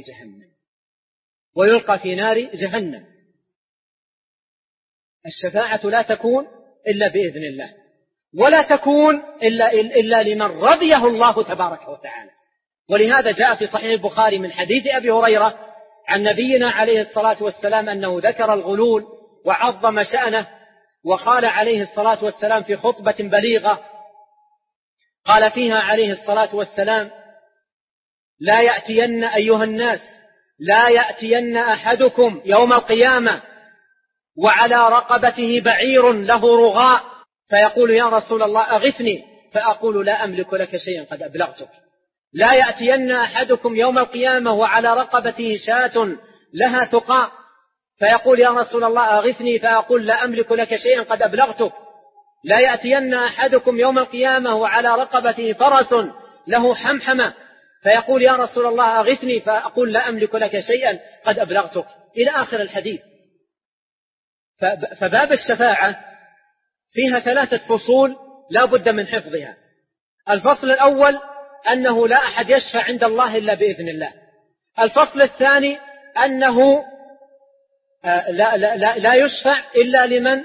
جهنم. الشفاعة لا تكون إلا بإذن الله، ولا تكون إلا لمن رضيه الله تبارك وتعالى. ولهذا جاء في صحيح البخاري من حديث أبي هريرة عن نبينا عليه الصلاة والسلام أنه ذكر الغلول وعظم شأنه، وقال عليه الصلاة والسلام في خطبة بليغة قال فيها عليه الصلاة والسلام: لا يأتين أيها الناس، لا يأتين أحدكم يوم القيامة وعلى رقبته بعير له رغاء، فيقول: يا رسول الله أغثني، فأقول: لا أملك لك شيئا قد أبلغتك. لا يأتين أحدكم يوم القيامة وعلى رقبته شاة لها ثقاء، فيقول: يا رسول الله أغثني، فأقول: لا أملك لك شيئا قد أبلغتك. لا يأتين أحدكم يوم القيامة وعلى رقبته فرس له حمحمة، فيقول: يا رسول الله أغثني، فأقول: لا أملك لك شيئا قد أبلغتك، إلى آخر الحديث. فباب الشفاعة فيها 3 فصول لا بد من حفظها. الفصل الأول أنه لا أحد يشفع عند الله إلا بإذن الله. الفصل الثاني أنه لا يشفع إلا لمن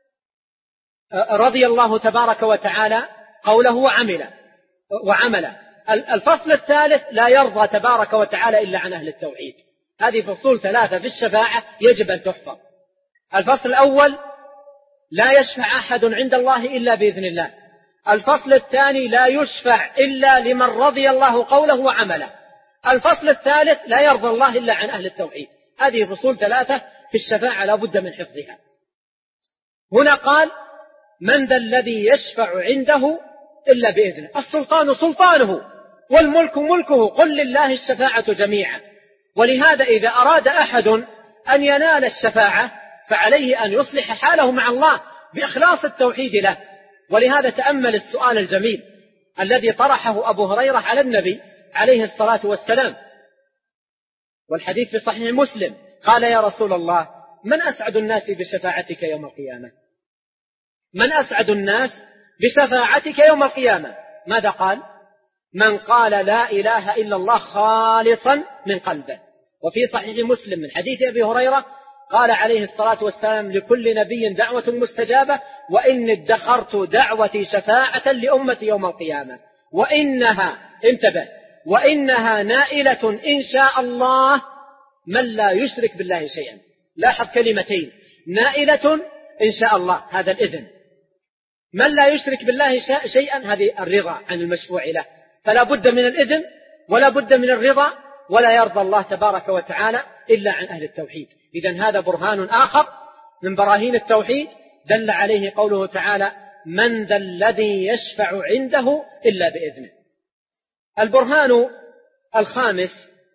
رضي الله تبارك وتعالى قوله وعمله. الفصل الثالث لا يرضى تبارك وتعالى إلا عن أهل التوحيد. هذه فصول 3 في الشفاعة يجب أن تحفظ. الفصل الأول: لا يشفع أحد عند الله إلا بإذن الله. الفصل الثاني: لا يشفع إلا لمن رضي الله قوله وعمله. الفصل الثالث: لا يرضى الله إلا عن أهل التوحيد. هذه فصول 3 في الشفاعة لا بد من حفظها. هنا قال: من ذا الذي يشفع عنده إلا بإذنه. السلطان سلطانه والملك ملكه، قل لله الشفاعة جميعا. ولهذا إذا أراد أحد أن ينال الشفاعة فعليه أن يصلح حاله مع الله بإخلاص التوحيد له. ولهذا تأمل السؤال الجميل الذي طرحه أبو هريرة على النبي عليه الصلاة والسلام، والحديث في صحيح مسلم، قال: يا رسول الله، من أسعد الناس بشفاعتك يوم القيامة؟ من أسعد الناس بشفاعتك يوم القيامة؟ ماذا قال؟ من قال لا إله إلا الله خالصا من قلبه. وفي صحيح مسلم من حديث أبي هريرة قال عليه الصلاة والسلام: لكل نبي دعوة مستجابة، وإني ادخرت دعوتي شفاعة لأمتي يوم القيامة، وإنها، انتبه، وإنها نائلة إن شاء الله من لا يشرك بالله شيئا. لاحظ كلمتين: نائلة إن شاء الله، هذا الإذن. من لا يشرك بالله شيئا، هذه الرضا عن المشفوع له. فلا بد من الإذن ولا بد من الرضا، ولا يرضى الله تبارك وتعالى إلا عن أهل التوحيد. إذن هذا برهان آخر من براهين التوحيد دل عليه قوله تعالى: من ذا الذي يشفع عنده إلا بإذنه. البرهان الخامس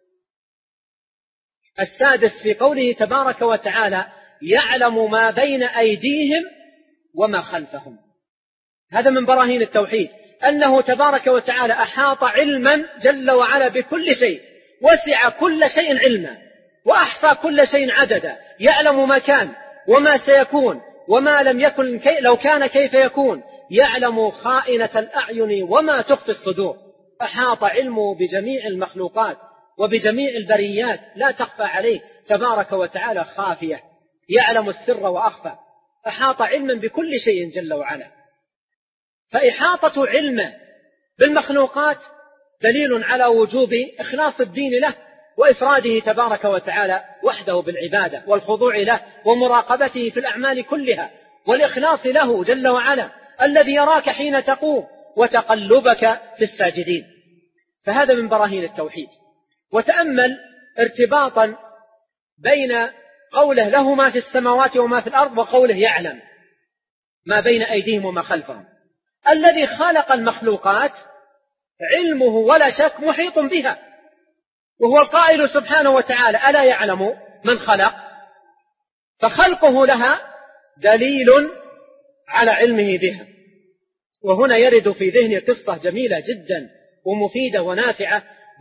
السادس في قوله تبارك وتعالى: يعلم ما بين أيديهم وما خلفهم. هذا من براهين التوحيد، أنه تبارك وتعالى أحاط علما جل وعلا بكل شيء، وسع كل شيء علما، وأحصى كل شيء عددا، يعلم ما كان وما سيكون وما لم يكن لو كان كيف يكون، يعلم خائنة الأعين وما تخفي الصدور. أحاط علمه بجميع المخلوقات وبجميع البريات، لا تخفى عليه تبارك وتعالى خافية، يعلم السر وأخفى. أحاط علما بكل شيء جل وعلا. فإحاطة علمه بالمخلوقات دليل على وجوب إخلاص الدين له وإفراده تبارك وتعالى وحده بالعبادة والخضوع له ومراقبته في الأعمال كلها والإخلاص له جل وعلا الذي يراك حين تقوم وتقلبك في الساجدين. فهذا من براهين التوحيد. وتأمل ارتباطا بين قوله له ما في السماوات وما في الأرض وقوله يعلم ما بين أيديهم وما خلفهم. الذي خلق المخلوقات علمه ولا شك محيط بها، وهو القائل سبحانه وتعالى: ألا يعلم من خلق؟ فخلقه لها دليل على علمه بها. وهنا يرد في ذهني قصة جميلة جدا ومفيدة ونافعة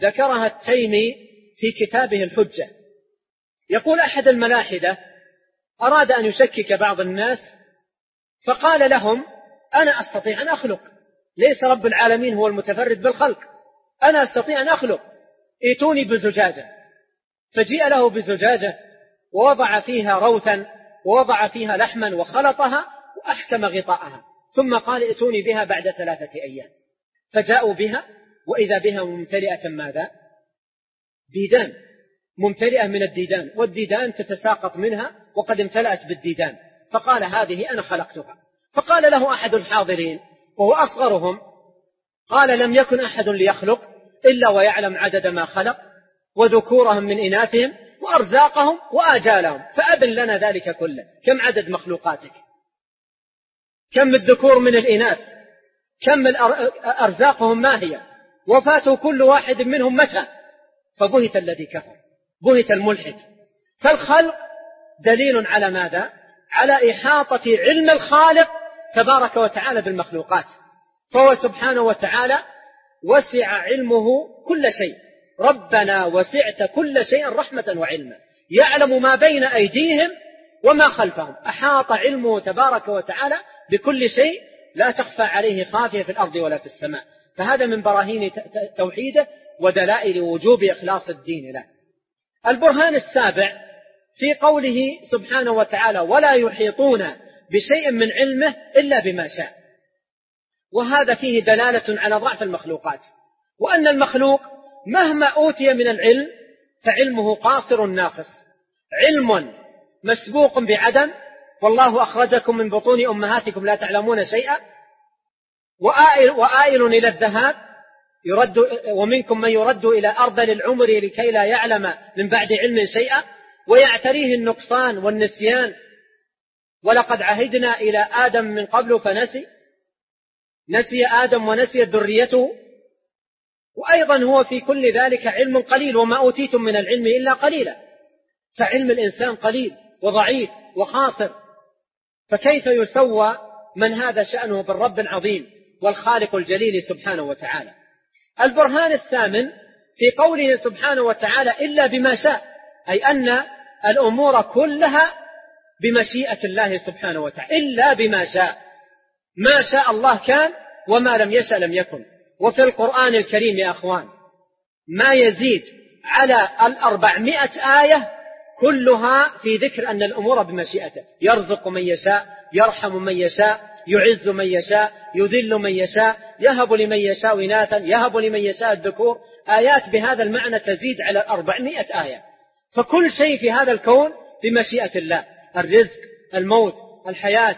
ذكرها التيمي في كتابه الحجة. يقول أحد الملاحدة أراد أن يشكك بعض الناس فقال لهم: أنا أستطيع أن أخلق، ليس رب العالمين هو المتفرد بالخلق، أنا أستطيع أن أخلق، ائتوني بزجاجة. فجيء له بزجاجة ووضع فيها روثا ووضع فيها لحما وخلطها وأحكم غطاءها، ثم قال: ائتوني بها بعد 3 أيام. فجاءوا بها وإذا بها ممتلئة ماذا؟ ديدان، ممتلئة من الديدان، والديدان تتساقط منها وقد امتلأت بالديدان. فقال: هذه أنا خلقتها. فقال له أحد الحاضرين وهو أصغرهم، قال: لم يكن أحد ليخلق إلا ويعلم عدد ما خلق وذكورهم من إناثهم وأرزاقهم وآجالهم، فأبن لنا ذلك كله. كم عدد مخلوقاتك؟ كم الذكور من الإناث؟ كم أرزاقهم ما هي؟ وفاته كل واحد منهم متى؟ فبهت الذي كفر، بهت الملحد. فالخلق دليل على ماذا؟ على إحاطة علم الخالق تبارك وتعالى بالمخلوقات، فهو سبحانه وتعالى وسع علمه كل شيء. ربنا وسعت كل شيء رحمة وعلما، يعلم ما بين أيديهم وما خلفهم. أحاط علمه تبارك وتعالى بكل شيء، لا تخفى عليه خافية في الأرض ولا في السماء. فهذا من براهين توحيده ودلائل وجوب إخلاص الدين له. البرهان السابع في قوله سبحانه وتعالى: ولا يحيطون بشيء من علمه إلا بما شاء. وهذا فيه دلالة على ضعف المخلوقات، وأن المخلوق مهما أوتي من العلم فعلمه قاصر ناقص، علم مسبوق بعدم، والله أخرجكم من بطون أمهاتكم لا تعلمون شيئا، وآئل إلى الذهاب، ومنكم من يرد إلى أرذل العمر لكي لا يعلم من بعد علم شيئا، ويعتريه النقصان والنسيان. ولقد عهدنا إلى آدم من قبل فنسي، نسي آدم ونسيت ذريته. وأيضا هو في كل ذلك علم قليل، وما أوتيتم من العلم إلا قليلا. فعلم الإنسان قليل وضعيف وخاصر، فكيف يسوى من هذا شأنه بالرب العظيم والخالق الجليل سبحانه وتعالى؟ البرهان الثامن في قوله سبحانه وتعالى: إلا بما شاء، أي أن الأمور كلها بمشيئة الله سبحانه وتعالى، إلا بما شاء. ما شاء الله كان، وما لم يشأ لم يكن. وفي القرآن الكريم يا أخوان ما يزيد على 400 آية كلها في ذكر أن الأمور بمشيئته. يرزق من يشاء، يرحم من يشاء، يعز من يشاء، يذل من يشاء، يهب لمن يشاء إناثا، يهب لمن يشاء الذكور. آيات بهذا المعنى تزيد على 400 آية. فكل شيء في هذا الكون بمشيئة الله: الرزق، الموت، الحياة،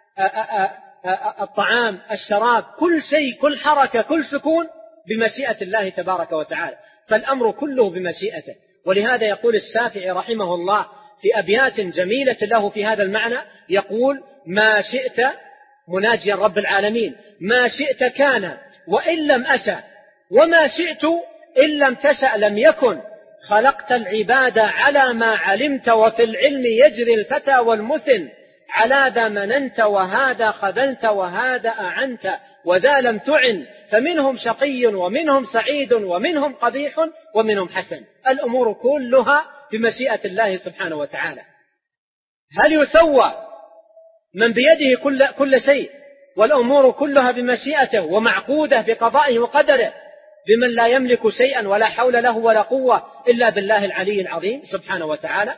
الطعام، الشراب، كل شيء، كل حركة، كل سكون بمشيئة الله تبارك وتعالى. فالأمر كله بمشيئته. ولهذا يقول الشافعي رحمه الله في أبيات جميلة له في هذا المعنى، يقول: ما شئت، مناجيا رب العالمين، ما شئت كان وإن لم أشأ، وما شئت إن لم تشأ لم يكن. خلقت العباد على ما علمت، وفي العلم يجري الفتى والمثل. على ذا مننت وهذا خذلت وهذا أعنت، وذا لم تعن، فمنهم شقي ومنهم سعيد ومنهم قبيح ومنهم حسن. الأمور كلها بمشيئة الله سبحانه وتعالى. هل يسوى من بيده كل شيء والأمور كلها بمشيئته ومعقودة بقضائه وقدره بمن لا يملك شيئا ولا حول له ولا قوة إلا بالله العلي العظيم سبحانه وتعالى؟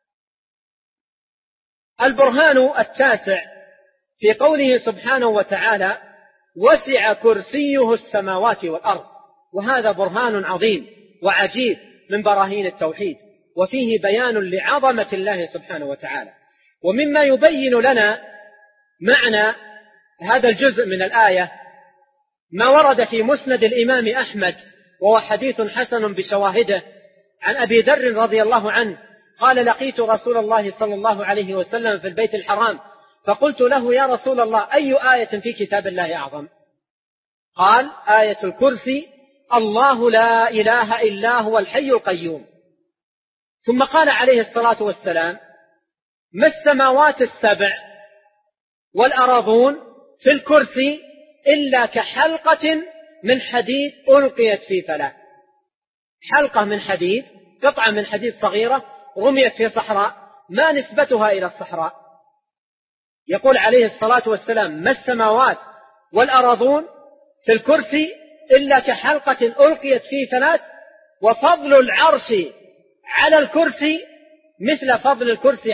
البرهان التاسع في قوله سبحانه وتعالى: وسع كرسيه السماوات والأرض. وهذا برهان عظيم وعجيب من براهين التوحيد، وفيه بيان لعظمة الله سبحانه وتعالى. ومما يبين لنا معنى هذا الجزء من الآية ما ورد في مسند الإمام أحمد، وهو حديث حسن بشواهده، عن أبي ذر رضي الله عنه قال: لقيت رسول الله صلى الله عليه وسلم في البيت الحرام، فقلت له: يا رسول الله، أي آية في كتاب الله أعظم؟ قال: آية الكرسي، الله لا إله إلا هو الحي القيوم. ثم قال عليه الصلاة والسلام: ما السماوات السبع والأراضون في الكرسي إلا كحلقة من حديد ألقيت في فلاة. حلقة من حديد، قطعة من حديد صغيرة رميت في صحراء، ما نسبتها إلى الصحراء؟ يقول عليه الصلاة والسلام: ما السماوات والأراضون في الكرسي إلا كحلقة ألقيت في ثلاث، وفضل العرش على الكرسي مثل فضل الكرسي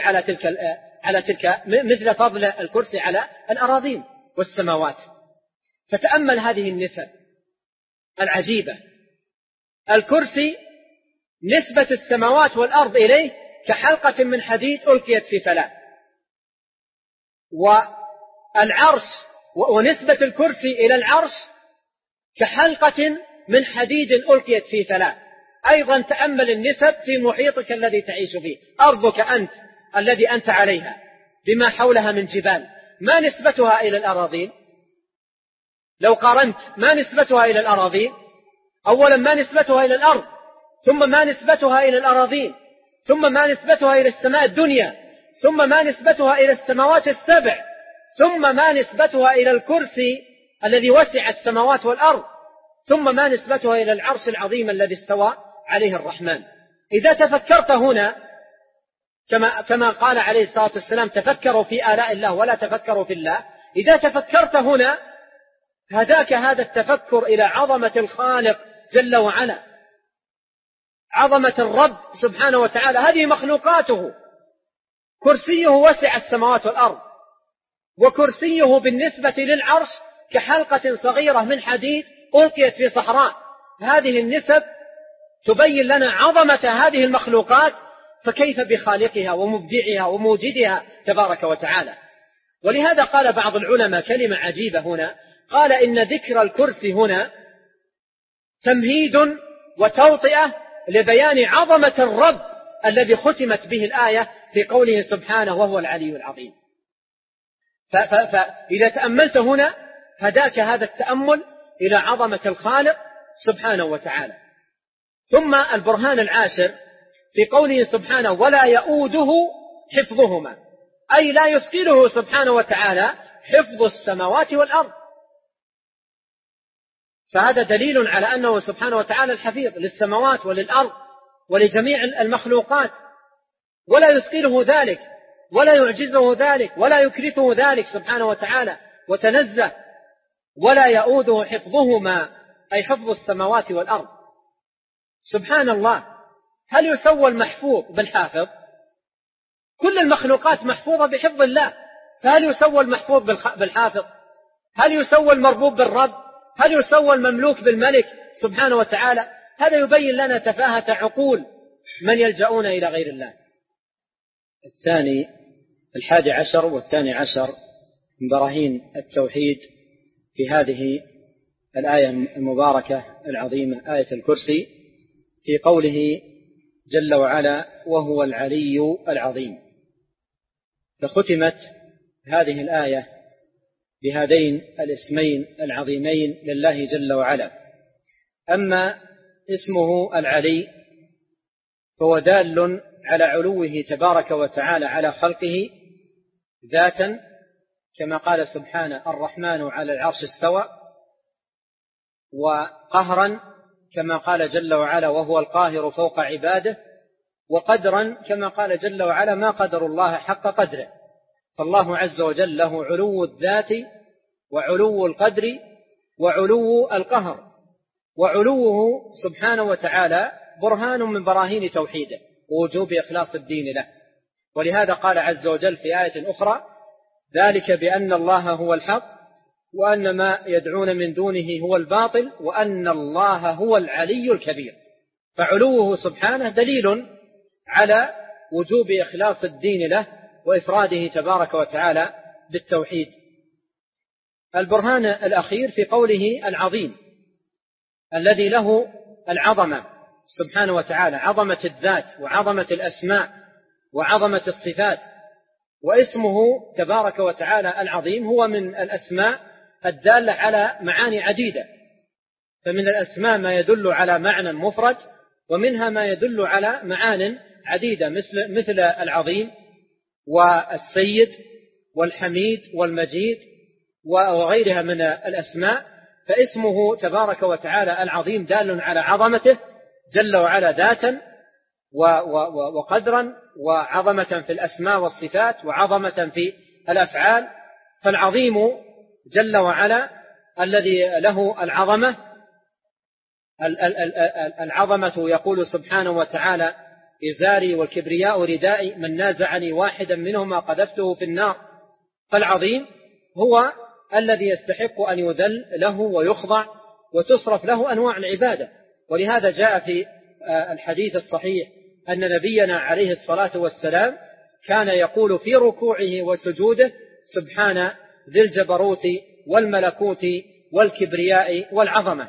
مثل فضل الكرسي على الأراضين والسماوات. فتأمل هذه النسب العجيبة. الكرسي نسبة السماوات والأرض إليه كحلقة من حديد ألقيت في فلاة، والعرش ونسبة الكرسي إلى العرش كحلقة من حديد ألقيت في فلاة. أيضا تأمل النسب في محيطك الذي تعيش فيه، أرضك أنت الذي أنت عليها بما حولها من جبال، ما نسبتها إلى الأراضين؟ لو قارنت ما نسبتها إلى الأراضين؟ أولا ما نسبتها إلى الأرض، ثم ما نسبتها إلى الأراضين، ثم ما نسبتها إلى السماء الدنيا، ثم ما نسبتها إلى السماوات السبع، ثم ما نسبتها إلى الكرسي الذي وسع السماوات والأرض، ثم ما نسبتها إلى العرش العظيم الذي استوى عليه الرحمن. إذا تفكرت هنا كما قال عليه الصلاة والسلام: تفكروا في آلاء الله ولا تفكروا في الله. إذا تفكرت هنا هداك هذا التفكر إلى عظمة الخالق جل وعلا، عظمة الرب سبحانه وتعالى. هذه مخلوقاته، كرسيه وسع السماوات والأرض، وكرسيه بالنسبة للعرش كحلقة صغيرة من حديد ألقيت في صحراء. هذه النسب تبين لنا عظمة هذه المخلوقات، فكيف بخالقها ومبدعها وموجدها تبارك وتعالى. ولهذا قال بعض العلماء كلمة عجيبة هنا، قال: إن ذكر الكرسي هنا تمهيد وتوطئة لبيان عظمة الرب الذي ختمت به الآية في قوله سبحانه: وهو العلي العظيم. فإذا تأملت هنا هداك هذا التأمل إلى عظمة الخالق سبحانه وتعالى. ثم البرهان العاشر في قوله سبحانه: ولا يؤوده حفظهما، أي لا يثقله سبحانه وتعالى حفظ السماوات والأرض. فهذا دليل على أنه سبحانه وتعالى الحفيظ للسماوات وللأرض ولجميع المخلوقات، ولا يثقله ذلك ولا يعجزه ذلك ولا يكلفه ذلك سبحانه وتعالى وتنزه. ولا يؤوده حفظهما، أي حفظ السماوات والأرض. سبحان الله، هل يسوى المحفوظ بالحافظ؟ كل المخلوقات محفوظة بحفظ الله، فهل يسوى المحفوظ بالحافظ؟ هل يسوى المربوب بالرب؟ هل يسوى المملوك بالملك سبحانه وتعالى؟ هذا يبين لنا تفاهة عقول من يلجؤون إلى غير الله. الثاني 11 والثاني عشر من براهين التوحيد في هذه الآية المباركة العظيمة، آية الكرسي، في قوله جل وعلا: وهو العلي العظيم. فختمت هذه الآية بهذين الاسمين العظيمين لله جل وعلا. أما اسمه العلي فهو دال على علوه تبارك وتعالى على خلقه ذاتا، كما قال سبحانه: الرحمن على العرش استوى، وقهرا كما قال جل وعلا: وهو القاهر فوق عباده، وقدرا كما قال جل وعلا: ما قدر الله حق قدره. فالله عز وجل له علو الذات وعلو القدر وعلو القهر، وعلوه سبحانه وتعالى برهان من براهين توحيده ووجوب إخلاص الدين له. ولهذا قال عز وجل في آية أخرى: ذلك بأن الله هو الحق وأن ما يدعون من دونه هو الباطل وأن الله هو العلي الكبير. فعلوه سبحانه دليل على وجوب إخلاص الدين له وإفراده تبارك وتعالى بالتوحيد. البرهان الأخير في قوله العظيم الذي له العظمة سبحانه وتعالى، عظمة الذات وعظمة الأسماء وعظمة الصفات. واسمه تبارك وتعالى العظيم هو من الأسماء الدالة على معاني عديدة، فمن الأسماء ما يدل على معنى مفرد، ومنها ما يدل على معان عديدة مثل العظيم والسيد والحميد والمجيد وغيرها من الأسماء. فاسمه تبارك وتعالى العظيم دال على عظمته جل وعلا ذاتا وقدرا وعظمة في الأسماء والصفات وعظمة في الأفعال. فالعظيم جل وعلا الذي له العظمة يقول سبحانه وتعالى: إزاري والكبرياء ردائي، من نازعني واحدا منهما قذفته في النار. فالعظيم هو الذي يستحق أن يذل له ويخضع وتصرف له أنواع العبادة. ولهذا جاء في الحديث الصحيح أن نبينا عليه الصلاة والسلام كان يقول في ركوعه وسجوده: سبحان ذي الجبروت والملكوت والكبرياء والعظمة.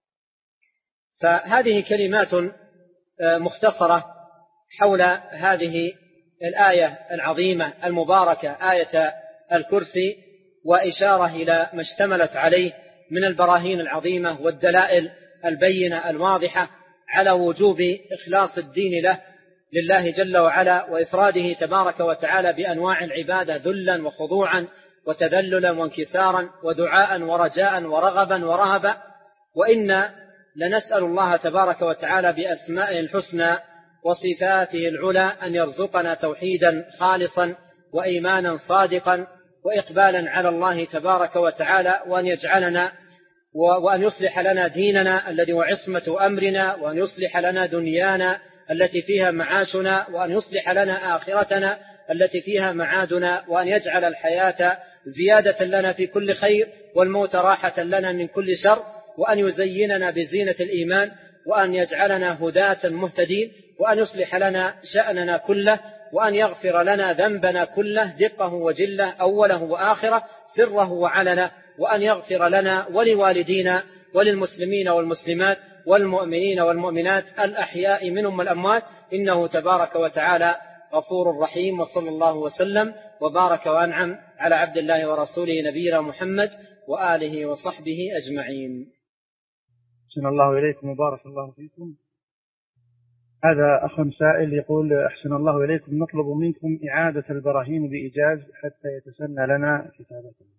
فهذه كلمات مختصرة حول هذه الآية العظيمة المباركة، آية الكرسي، وإشارة إلى ما اشتملت عليه من البراهين العظيمة والدلائل البينة الواضحة على وجوب إخلاص الدين لله جل وعلا، وإفراده تبارك وتعالى بأنواع العبادة ذلا وخضوعا وتذللا وانكسارا ودعاء ورجاء ورغبا ورهبا. وإن لنسأل الله تبارك وتعالى بأسمائه الحسنى وصفاته العلى أن يرزقنا توحيدا خالصا وإيمانا صادقا وإقبالا على الله تبارك وتعالى، وأن يصلح لنا ديننا الذي هو عصمة أمرنا، وأن يصلح لنا دنيانا التي فيها معاشنا، وأن يصلح لنا آخرتنا التي فيها معادنا، وأن يجعل الحياة زيادة لنا في كل خير والموت راحة لنا من كل شر، وأن يزيننا بزينة الإيمان، وأن يجعلنا هداة مهتدين، وأن يصلح لنا شأننا كله، وأن يغفر لنا ذنبنا كله دقه وجله أوله وآخره سره وعلنه، وأن يغفر لنا ولوالدينا وللمسلمين والمسلمات والمؤمنين والمؤمنات الأحياء منهم والأموات، إنه تبارك وتعالى غفور رحيم. وصلى الله وسلم وبارك وأنعم على عبد الله ورسوله نبينا محمد وآله وصحبه أجمعين. أحسن الله إليكم وبارك الله فيكم. هذا أخ سائل يقول: أحسن الله إليكم، نطلب منكم إعادة البراهين بإيجاز حتى يتسنى لنا كتابته.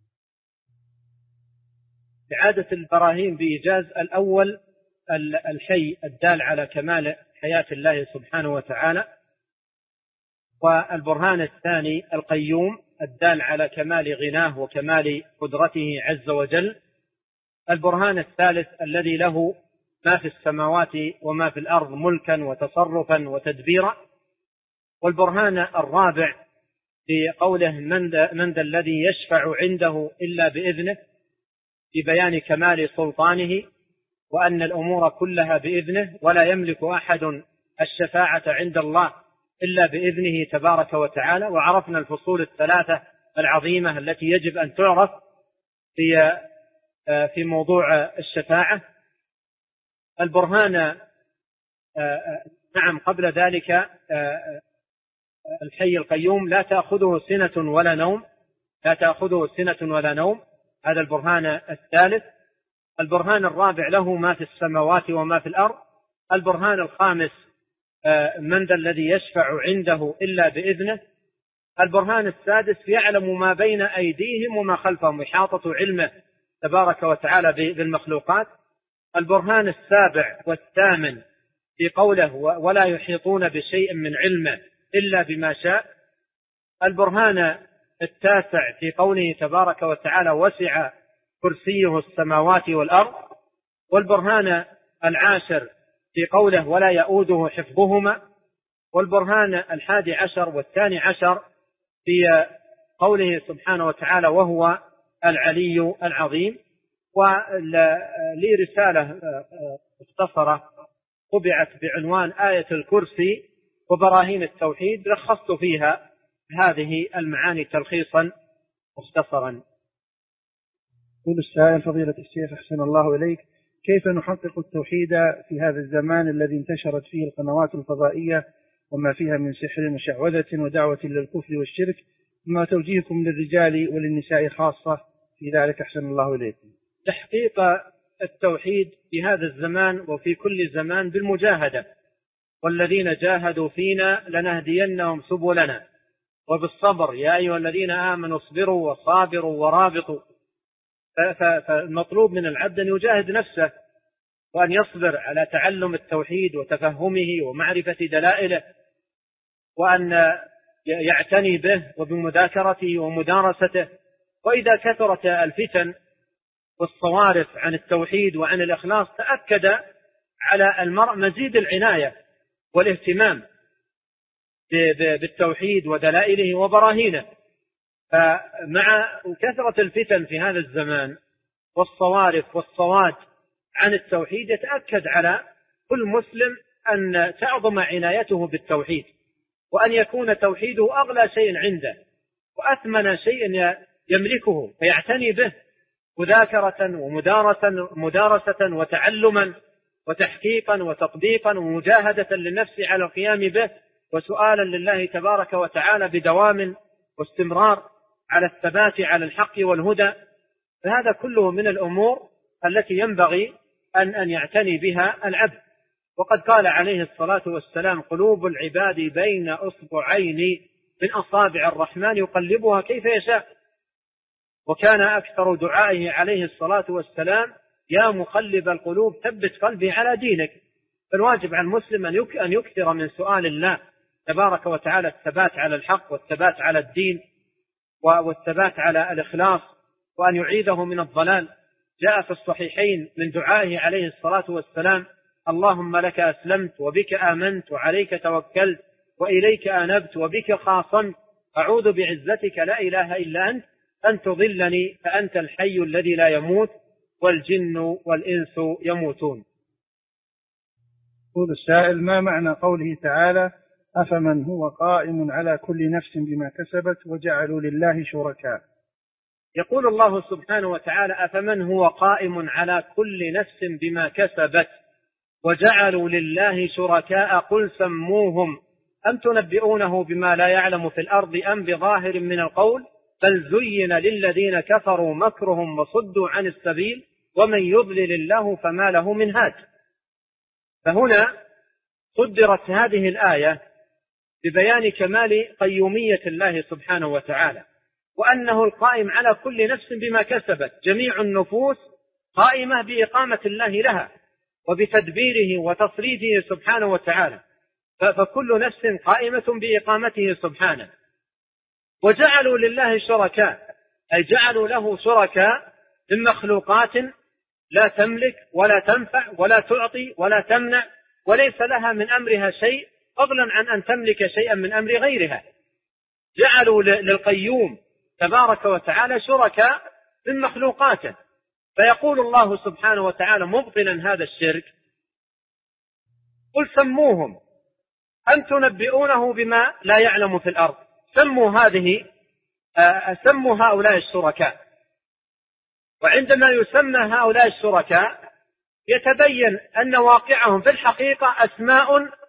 إعادة البراهين بإيجاز: الأول الحي الدال على كمال حياة الله سبحانه وتعالى، والبرهان الثاني القيوم الدال على كمال غناه وكمال قدرته عز وجل، البرهان الثالث الذي له ما في السماوات وما في الأرض ملكا وتصرفا وتدبيرا، والبرهان الرابع في قوله: من ذا الذي يشفع عنده إلا بإذنه، في بيان كمال سلطانه وأن الأمور كلها بإذنه، ولا يملك أحد الشفاعة عند الله إلا بإذنه تبارك وتعالى. وعرفنا الفصول الثلاثة العظيمة التي يجب أن تعرف في موضوع الشفاعة. البرهان نعم قبل ذلك الحي القيوم لا تأخذه سنة ولا نوم، لا تأخذه سنة ولا نوم، هذا البرهان الثالث. البرهان الرابع له ما في السماوات وما في الأرض. البرهان الخامس من ذا الذي يشفع عنده إلا بإذنه. البرهان السادس يعلم ما بين أيديهم وما خلفهم، إحاطة علمه تبارك وتعالى بالمخلوقات. البرهان السابع والثامن في قوله: ولا يحيطون بشيء من علمه إلا بما شاء. البرهان التاسع في قوله تبارك وتعالى: وسع كرسيه السماوات والأرض. والبرهان العاشر في قوله: ولا يؤوده حفظهما. والبرهان 11 والثاني عشر في قوله سبحانه وتعالى: وهو العلي العظيم. ولي رسالة مختصرة طبعت بعنوان آية الكرسي وبراهين التوحيد، لخصت فيها هذه المعاني تلخيصا مختصرا. يقول السائل: فضيلة الشيخ أحسن الله إليك، كيف نحقق التوحيد في هذا الزمان الذي انتشرت فيه القنوات الفضائية وما فيها من سحر وشعوذة ودعوة للكفر والشرك، ما توجيهكم للرجال وللنساء خاصة في ذلك أحسن الله إليكم؟ تحقيق التوحيد في هذا الزمان وفي كل زمان بالمجاهدة، والذين جاهدوا فينا لنهدينهم سبلنا، وبالصبر يا أيها الذين آمنوا اصبروا وصابروا ورابطوا. فالمطلوب من العبد أن يجاهد نفسه وأن يصبر على تعلم التوحيد وتفهمه ومعرفة دلائله، وأن يعتني به وبمذاكرته ومدارسته. وإذا كثرت الفتن والصوارف عن التوحيد وعن الإخلاص تأكد على المرء مزيد العناية والاهتمام بالتوحيد ودلائله وبراهينه. فمع كثرة الفتن في هذا الزمان والصوارف والصواد عن التوحيد يتأكد على كل مسلم أن تعظم عنايته بالتوحيد، وأن يكون توحيده أغلى شيء عنده وأثمن شيء يملكه، فيعتني به مذاكرة ومدارسة وتعلما وتحقيقا وتطبيقا ومجاهدة للنفس على القيام به، وسؤالا لله تبارك وتعالى بدوام واستمرار على الثبات على الحق والهدى. فهذا كله من الأمور التي ينبغي أن يعتني بها العبد. وقد قال عليه الصلاة والسلام: قلوب العباد بين أصبعين من أصابع الرحمن يقلبها كيف يشاء. وكان أكثر دعائه عليه الصلاة والسلام: يا مقلب القلوب ثبت قلبي على دينك. فالواجب على المسلم أن يكثر من سؤال الله تبارك وتعالى الثبات على الحق والثبات على الدين والثبات على الإخلاص، وأن يعيذه من الضلال. جاء في الصحيحين من دعائه عليه الصلاة والسلام: اللهم لك أسلمت وبك آمنت وعليك توكلت وإليك أنبت وبك خاصمت، أعوذ بعزتك لا إله إلا أنت أن تضلني فأنت الحي الذي لا يموت والجن والإنس يموتون. يقول السائل: ما معنى قوله تعالى: أفمن هو قائم على كل نفس بما كسبت وجعلوا لله شركاء؟ يقول الله سبحانه وتعالى: أفمن هو قائم على كل نفس بما كسبت وجعلوا لله شركاء قل سموهم أم تنبئونه بما لا يعلم في الأرض أم بظاهر من القول بل زين للذين كفروا مكرهم وصدوا عن السبيل ومن يضلل الله فما له من هاد. فهنا صدرت هذه الآية ببيان كمال قيومية الله سبحانه وتعالى، وأنه القائم على كل نفس بما كسبت. جميع النفوس قائمة بإقامة الله لها وبتدبيره وتصريفه سبحانه وتعالى، فكل نفس قائمة بإقامته سبحانه. وجعلوا لله شركاء أي جعلوا له شركاء من مخلوقات لا تملك ولا تنفع ولا تعطي ولا تمنع وليس لها من أمرها شيء فضلا عن أن تملك شيئا من أمر غيرها. جعلوا للقيوم تبارك وتعالى شركاء من مخلوقاته. فيقول الله سبحانه وتعالى مبطلا هذا الشرك: قل سموهم أم تنبئونه بما لا يعلم في الأرض. سموا هؤلاء الشركاء. وعندما يسمى هؤلاء الشركاء يتبين أن واقعهم في الحقيقة أسماء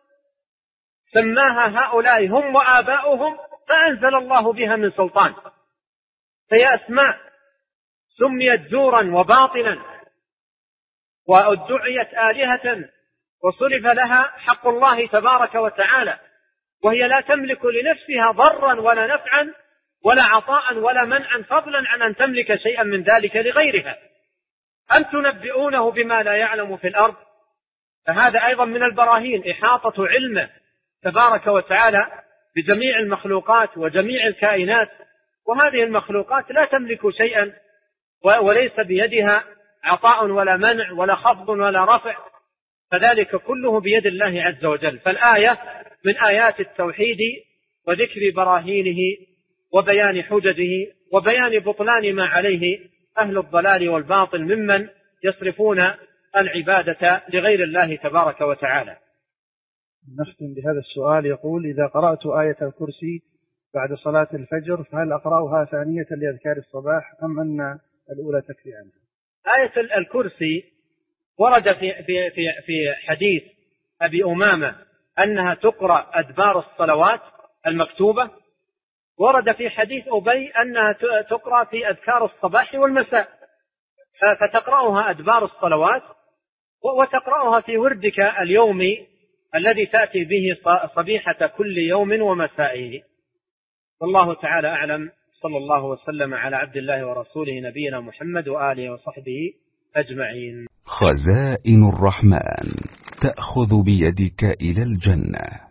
سماها هؤلاء هم وآباؤهم فأنزل الله بها من سلطان، فهي أسماء سميت زورا وباطلا وادعيت آلهة وصرف لها حق الله تبارك وتعالى، وهي لا تملك لنفسها ضرا ولا نفعا ولا عطاء ولا منعا فضلا عن أن تملك شيئا من ذلك لغيرها. أم تنبئونه بما لا يعلم في الأرض. فهذا أيضا من البراهين إحاطة علمه تبارك وتعالى بجميع المخلوقات وجميع الكائنات، وهذه المخلوقات لا تملك شيئا وليس بيدها عطاء ولا منع ولا خفض ولا رفع، فذلك كله بيد الله عز وجل. فالآية من آيات التوحيد وذكر براهينه وبيان حججه وبيان بطلان ما عليه أهل الضلال والباطل ممن يصرفون العبادة لغير الله تبارك وتعالى. نختم بهذا السؤال. يقول: إذا قرأت آية الكرسي بعد صلاة الفجر فهل أقرأها ثانية لأذكار الصباح أم أن الأولى تكفي عنها؟ آية الكرسي ورد في حديث أبي أمامة أنها تقرأ أدبار الصلوات المكتوبة، ورد في حديث أبي أنها تقرأ في أذكار الصباح والمساء، فتقرأها أدبار الصلوات وتقرأها في وردك اليومي الذي تأتي به صبيحة كل يوم ومسائه. والله تعالى أعلم. صلى الله وسلم على عبد الله ورسوله نبينا محمد وآله وصحبه أجمعين. خزائن الرحمن تأخذ بيدك إلى الجنة.